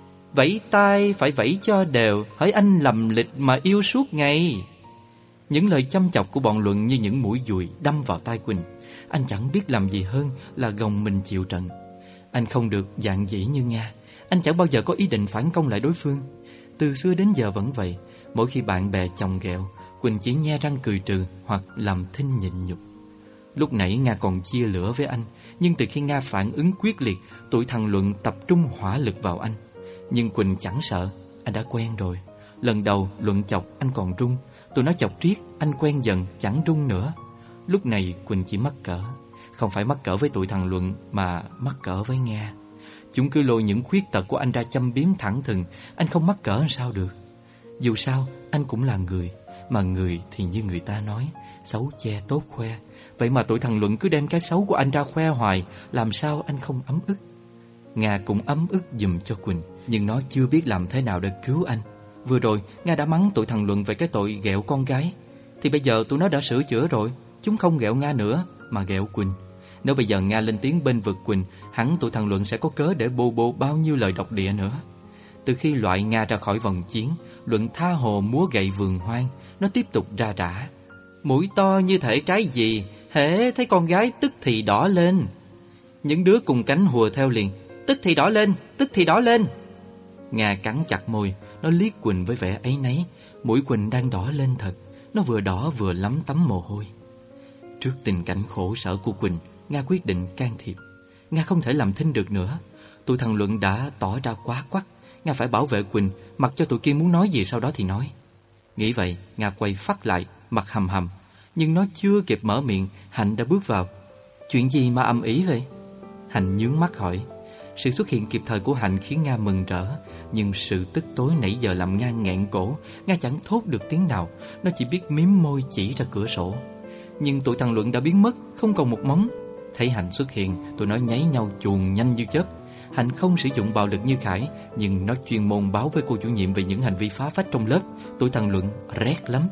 Vẫy tay phải vẫy cho đều, hỡi anh lầm lịch mà yêu suốt ngày. Những lời chăm chọc của bọn Luận như những mũi dùi đâm vào tai Quỳnh. Anh chẳng biết làm gì hơn là gồng mình chịu trận. Anh không được dạn dĩ như Nga. Anh chẳng bao giờ có ý định phản công lại đối phương. Từ xưa đến giờ vẫn vậy. Mỗi khi bạn bè chồng ghẹo, Quỳnh chỉ nhe răng cười trừ hoặc làm thinh nhịn nhục. Lúc nãy Nga còn chia lửa với anh, nhưng từ khi Nga phản ứng quyết liệt, tụi thằng Luận tập trung hỏa lực vào anh. Nhưng Quỳnh chẳng sợ, anh đã quen rồi. Lần đầu Luận chọc anh còn run, tụi nó chọc riết, anh quen dần chẳng run nữa. Lúc này Quỳnh chỉ mắc cỡ. Không phải mắc cỡ với tụi thằng Luận mà mắc cỡ với Nga. Chúng cứ lôi những khuyết tật của anh ra châm biếm thẳng thừng. Anh không mắc cỡ sao được. Dù sao anh cũng là người, mà người thì như người ta nói, xấu che tốt khoe. Vậy mà tụi thằng Luận cứ đem cái xấu của anh ra khoe hoài, làm sao anh không ấm ức. Nga cũng ấm ức giùm cho Quỳnh, nhưng nó chưa biết làm thế nào để cứu anh. Vừa rồi Nga đã mắng tụi thằng Luận về cái tội ghẹo con gái. Thì bây giờ tụi nó đã sửa chữa rồi. Chúng không ghẹo Nga nữa mà ghẹo Quỳnh. Nếu bây giờ Nga lên tiếng bên vực Quỳnh, hẳn tụi thằng Luận sẽ có cớ để bô bô bao nhiêu lời độc địa nữa. Từ khi loại Nga ra khỏi vòng chiến, Luận tha hồ múa gậy vườn hoang. Nó tiếp tục ra rả: mũi to như thể trái gì, hễ thấy con gái tức thì đỏ lên. Những đứa cùng cánh hùa theo liền: tức thì đỏ lên, tức thì đỏ lên. Nga cắn chặt môi, nó liếc Quỳnh với vẻ áy náy. Mũi Quỳnh đang đỏ lên thật. Nó vừa đỏ vừa lấm tấm mồ hôi. Trước tình cảnh khổ sở của Quỳnh, Nga quyết định can thiệp. Nga không thể làm thinh được nữa. Tụi thằng Luận đã tỏ ra quá quắt. Nga phải bảo vệ Quỳnh, mặc cho tụi kia muốn nói gì sau đó thì nói. Nghĩ vậy, Nga quay phắt lại, mặt hầm hầm. Nhưng nó chưa kịp mở miệng, Hạnh đã bước vào. Chuyện gì mà ầm ĩ vậy? Hạnh nhướng mắt hỏi. Sự xuất hiện kịp thời của Hạnh khiến Nga mừng rỡ. Nhưng sự tức tối nãy giờ làm Nga nghẹn cổ. Nga chẳng thốt được tiếng nào. Nó chỉ biết mím môi chỉ ra cửa sổ. Nhưng tụi thằng Luận đã biến mất, không còn một móng. Thấy Hạnh xuất hiện, tụi nó nháy nhau chuồn nhanh như chớp. Hạnh không sử dụng bạo lực như Khải, nhưng nó chuyên môn báo với cô chủ nhiệm về những hành vi phá phách trong lớp. Tụi thằng Luận rét lắm.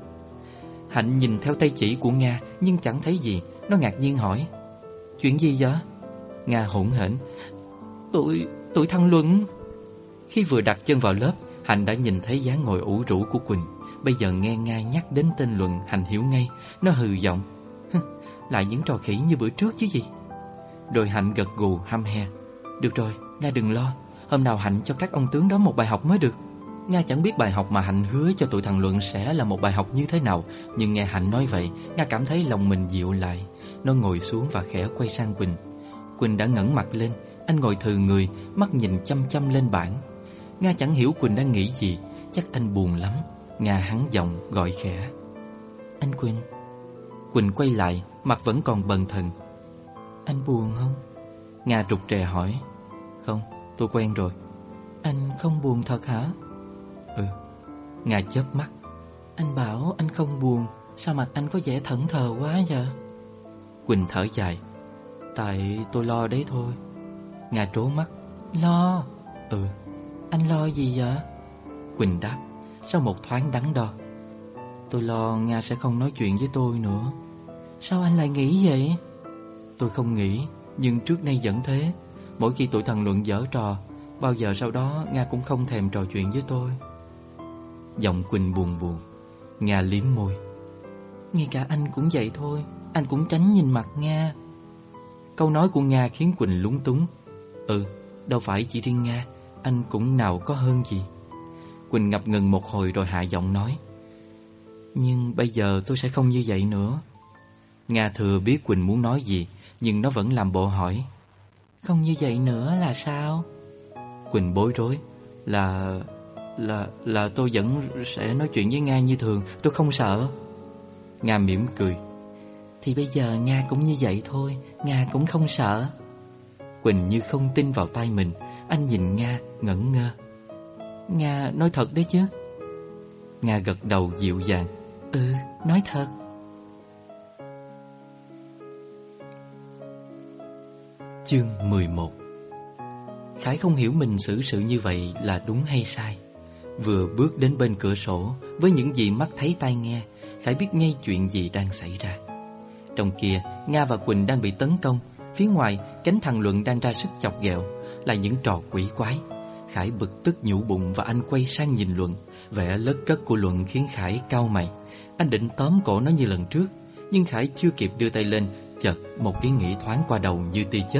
Hạnh nhìn theo tay chỉ của Nga nhưng chẳng thấy gì. Nó ngạc nhiên hỏi: chuyện gì vậy? Nga hỗn hển: Tụi thằng Luận. Khi vừa đặt chân vào lớp, Hạnh đã nhìn thấy dáng ngồi ủ rũ của Quỳnh. Bây giờ nghe Nga nhắc đến tên Luận, Hạnh hiểu ngay. Nó hừ giọng: lại những trò khỉ như bữa trước chứ gì. Rồi Hạnh gật gù hăm he: được rồi, Nga đừng lo. Hôm nào Hạnh cho các ông tướng đó một bài học mới được. Nga chẳng biết bài học mà Hạnh hứa cho tụi thằng Luận sẽ là một bài học như thế nào. Nhưng nghe Hạnh nói vậy, Nga cảm thấy lòng mình dịu lại. Nó ngồi xuống và khẽ quay sang Quỳnh. Quỳnh đã ngẩng mặt lên. Anh ngồi thừ người, mắt nhìn chăm chăm lên bảng. Nga chẳng hiểu Quỳnh đang nghĩ gì. Chắc anh buồn lắm. Nga hắn giọng gọi khẽ: anh Quỳnh. Quỳnh quay lại, mặt vẫn còn bần thần. Anh buồn không? Nga rụt rè hỏi. Không, tôi quen rồi. Anh không buồn thật hả? Ừ. Nga chớp mắt. Anh bảo anh không buồn, sao mặt anh có vẻ thẫn thờ quá vậy? Quỳnh thở dài. Tại tôi lo đấy thôi. Nga trố mắt. Lo? Ừ. Anh lo gì vậy? Quỳnh đáp sau một thoáng đắn đo. Tôi lo Nga sẽ không nói chuyện với tôi nữa. Sao anh lại nghĩ vậy? Tôi không nghĩ, nhưng trước nay vẫn thế. Mỗi khi tụi thằng Luận giở trò, bao giờ sau đó Nga cũng không thèm trò chuyện với tôi. Giọng Quỳnh buồn buồn. Nga liếm môi. Ngay cả anh cũng vậy thôi. Anh cũng tránh nhìn mặt Nga. Câu nói của Nga khiến Quỳnh lúng túng. Đâu phải chỉ riêng Nga, anh cũng nào có hơn gì. Quỳnh ngập ngừng một hồi rồi hạ giọng nói: Nhưng bây giờ tôi sẽ không như vậy nữa. Nga thừa biết Quỳnh muốn nói gì, nhưng nó vẫn làm bộ hỏi: Không như vậy nữa là sao? Quỳnh bối rối: Là tôi vẫn sẽ nói chuyện với Nga như thường, tôi không sợ. Nga mỉm cười: Thì bây giờ Nga cũng như vậy thôi, Nga cũng không sợ. Quỳnh như không tin vào tai mình. Anh nhìn Nga ngẩn ngơ: Nga nói thật đấy chứ? Nga gật đầu dịu dàng: Nói thật. Chương 11. Khải không hiểu mình xử sự như vậy là đúng hay sai. Vừa bước đến bên cửa sổ, với những gì mắt thấy tai nghe, Khải biết ngay chuyện gì đang xảy ra. Trong kia, Nga và Quỳnh đang bị tấn công. Phía ngoài, cánh thằng Luận đang ra sức chọc ghẹo, là những trò quỷ quái. Khải bực tức nhủ bụng và anh quay sang nhìn Luận. Vẻ lất cất của Luận khiến Khải cau mày. Anh định tóm cổ nó như lần trước, nhưng Khải chưa kịp đưa tay lên, chợt một ý nghĩ thoáng qua đầu như tia chớp.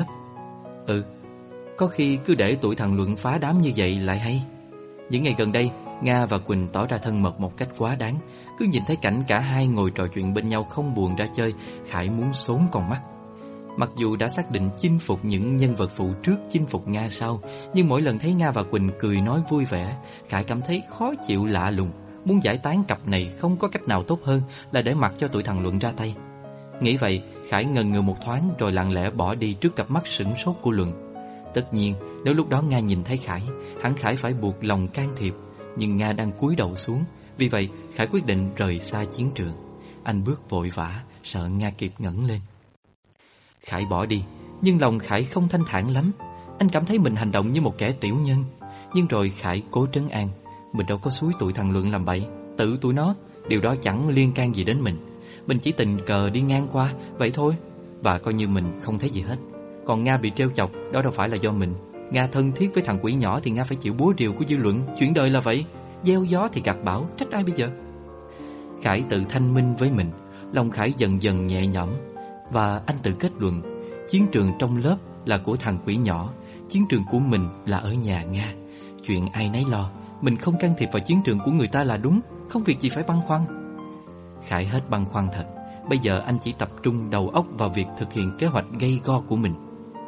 Có khi cứ để tụi thằng Luận phá đám như vậy lại hay. Những ngày gần đây, Nga và Quỳnh tỏ ra thân mật một cách quá đáng. Cứ nhìn thấy cảnh cả hai ngồi trò chuyện bên nhau không buồn ra chơi, Khải muốn xốn con mắt. Mặc dù đã xác định chinh phục những nhân vật phụ trước, chinh phục Nga sau, nhưng mỗi lần thấy Nga và Quỳnh cười nói vui vẻ, Khải cảm thấy khó chịu lạ lùng. Muốn giải tán cặp này không có cách nào tốt hơn là để mặc cho tụi thằng Luận ra tay. Nghĩ vậy, Khải ngần ngừ một thoáng rồi lặng lẽ bỏ đi trước cặp mắt sửng sốt của Luận. Tất nhiên, nếu lúc đó Nga nhìn thấy Khải, hẳn Khải phải buộc lòng can thiệp. Nhưng Nga đang cúi đầu xuống, vì vậy Khải quyết định rời xa chiến trường. Anh bước vội vã, sợ Nga kịp ngẩng lên. Khải bỏ đi, nhưng lòng Khải không thanh thản lắm. Anh cảm thấy mình hành động như một kẻ tiểu nhân. Nhưng rồi Khải cố trấn an: Mình đâu có xúi tụi thằng Luận làm bậy, tự tụi nó, điều đó chẳng liên can gì đến mình. Mình chỉ tình cờ đi ngang qua, vậy thôi. Và coi như mình không thấy gì hết. Còn Nga bị trêu chọc, đó đâu phải là do mình. Nga thân thiết với thằng quỷ nhỏ thì Nga phải chịu búa rìu của dư luận. Chuyện đời là vậy, gieo gió thì gặt bão, trách ai bây giờ? Khải tự thanh minh với mình. Lòng Khải dần dần nhẹ nhõm. Và anh tự kết luận: chiến trường trong lớp là của thằng quỷ nhỏ, chiến trường của mình là ở nhà Nga. Chuyện ai nấy lo, mình không can thiệp vào chiến trường của người ta là đúng, không việc gì phải băn khoăn. Khải hết băn khoăn thật. Bây giờ anh chỉ tập trung đầu óc vào việc thực hiện kế hoạch gay go của mình.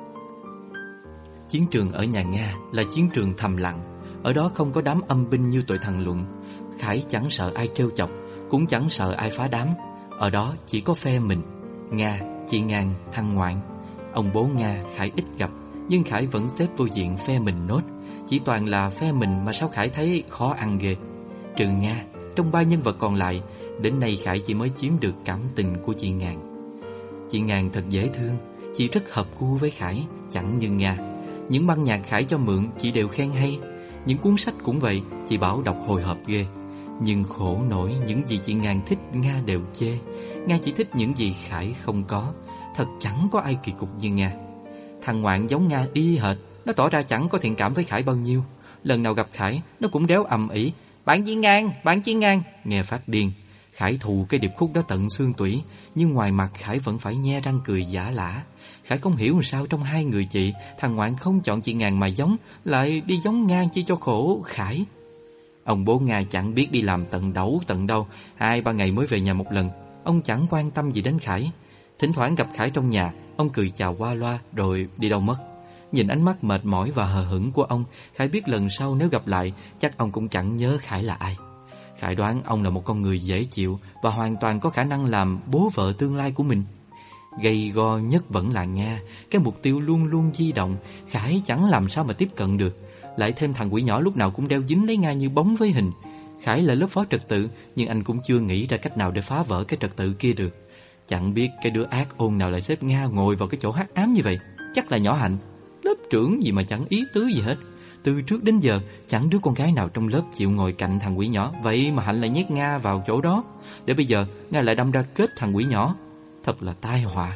Chiến trường ở nhà Nga là chiến trường thầm lặng. Ở đó không có đám âm binh như tụi thằng Luận. Khải chẳng sợ ai trêu chọc, cũng chẳng sợ ai phá đám. Ở đó chỉ có phe mình: Nga, chị Ngàn, thằng Ngoạn. Ông bố Nga Khải ít gặp, nhưng Khải vẫn xếp vô diện phe mình nốt. Chỉ toàn là phe mình mà sao Khải thấy khó ăn ghê. Trừ Nga, trong ba nhân vật còn lại, đến nay Khải chỉ mới chiếm được cảm tình của chị Ngàn. Chị Ngàn thật dễ thương, chị rất hợp gu với Khải, chẳng như Nga. Những băng nhạc Khải cho mượn chị đều khen hay. Những cuốn sách cũng vậy, chị bảo đọc hồi hộp ghê. Nhưng khổ nổi, những gì chị Ngàn thích Nga đều chê. Nga chỉ thích những gì Khải không có. Thật chẳng có ai kỳ cục như Nga. Thằng Ngoạn giống Nga y hệt. Nó tỏ ra chẳng có thiện cảm với Khải bao nhiêu. Lần nào gặp Khải, nó cũng réo ầm ĩ: Bạn chị Ngàn, bạn chị Ngàn. Nghe phát điên. Khải thù cái điệp khúc đó tận xương tủy, nhưng ngoài mặt Khải vẫn phải nhe răng cười giả lả. Khải không hiểu sao trong hai người chị, thằng Ngoạn không chọn chị Ngàn mà giống, lại đi giống Nga chi cho khổ Khải. Ông bố Nga chẳng biết đi làm tận đẩu tận đâu, 2-3 ngày mới về nhà một lần. Ông chẳng quan tâm gì đến Khải. Thỉnh thoảng gặp Khải trong nhà, ông cười chào qua loa rồi đi đâu mất. Nhìn ánh mắt mệt mỏi và hờ hững của ông, Khải biết lần sau nếu gặp lại, chắc ông cũng chẳng nhớ Khải là ai. Khải đoán ông là một con người dễ chịu và hoàn toàn có khả năng làm bố vợ tương lai của mình. Gay go nhất vẫn là Nga, cái mục tiêu luôn luôn di động. Khải chẳng làm sao mà tiếp cận được. Lại thêm thằng quỷ nhỏ lúc nào cũng đeo dính lấy Nga như bóng với hình. Khải là lớp phó trật tự, nhưng anh cũng chưa nghĩ ra cách nào để phá vỡ cái trật tự kia được. Chẳng biết cái đứa ác ôn nào lại xếp Nga ngồi vào cái chỗ hắc ám như vậy. Chắc là nhỏ Hạnh, lớp trưởng gì mà chẳng ý tứ gì hết. Từ trước đến giờ chẳng đứa con gái nào trong lớp chịu ngồi cạnh thằng quỷ nhỏ. Vậy mà Hạnh lại nhét Nga vào chỗ đó, để bây giờ Nga lại đâm ra kết thằng quỷ nhỏ. Thật là tai họa.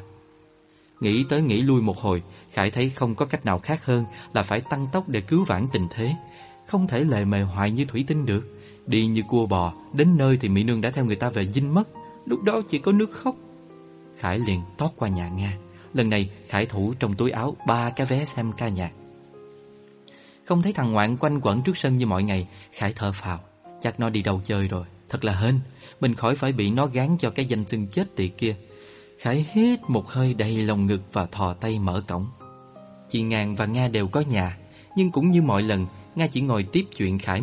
Nghĩ tới nghĩ lui một hồi, Khải thấy không có cách nào khác hơn là phải tăng tốc để cứu vãn tình thế. Không thể lề mề hoài như thủy tinh được. Đi như cua bò, đến nơi thì mỹ nương đã theo người ta về dinh mất. Lúc đó chỉ có nước khóc. Khải liền tót qua nhà Nga. Lần này Khải thủ trong túi áo 3 cái vé xem ca nhạc. Không thấy thằng Ngoạn quanh quẩn trước sân như mọi ngày, Khải thở phào. Chắc nó đi đâu chơi rồi. Thật là hên, mình khỏi phải bị nó gán cho cái danh xưng chết tiệt kia. Khải hít một hơi đầy lồng ngực và thò tay mở cổng. Chị Ngàn và Nga đều có nhà, nhưng cũng như mọi lần, Nga chỉ ngồi tiếp chuyện Khải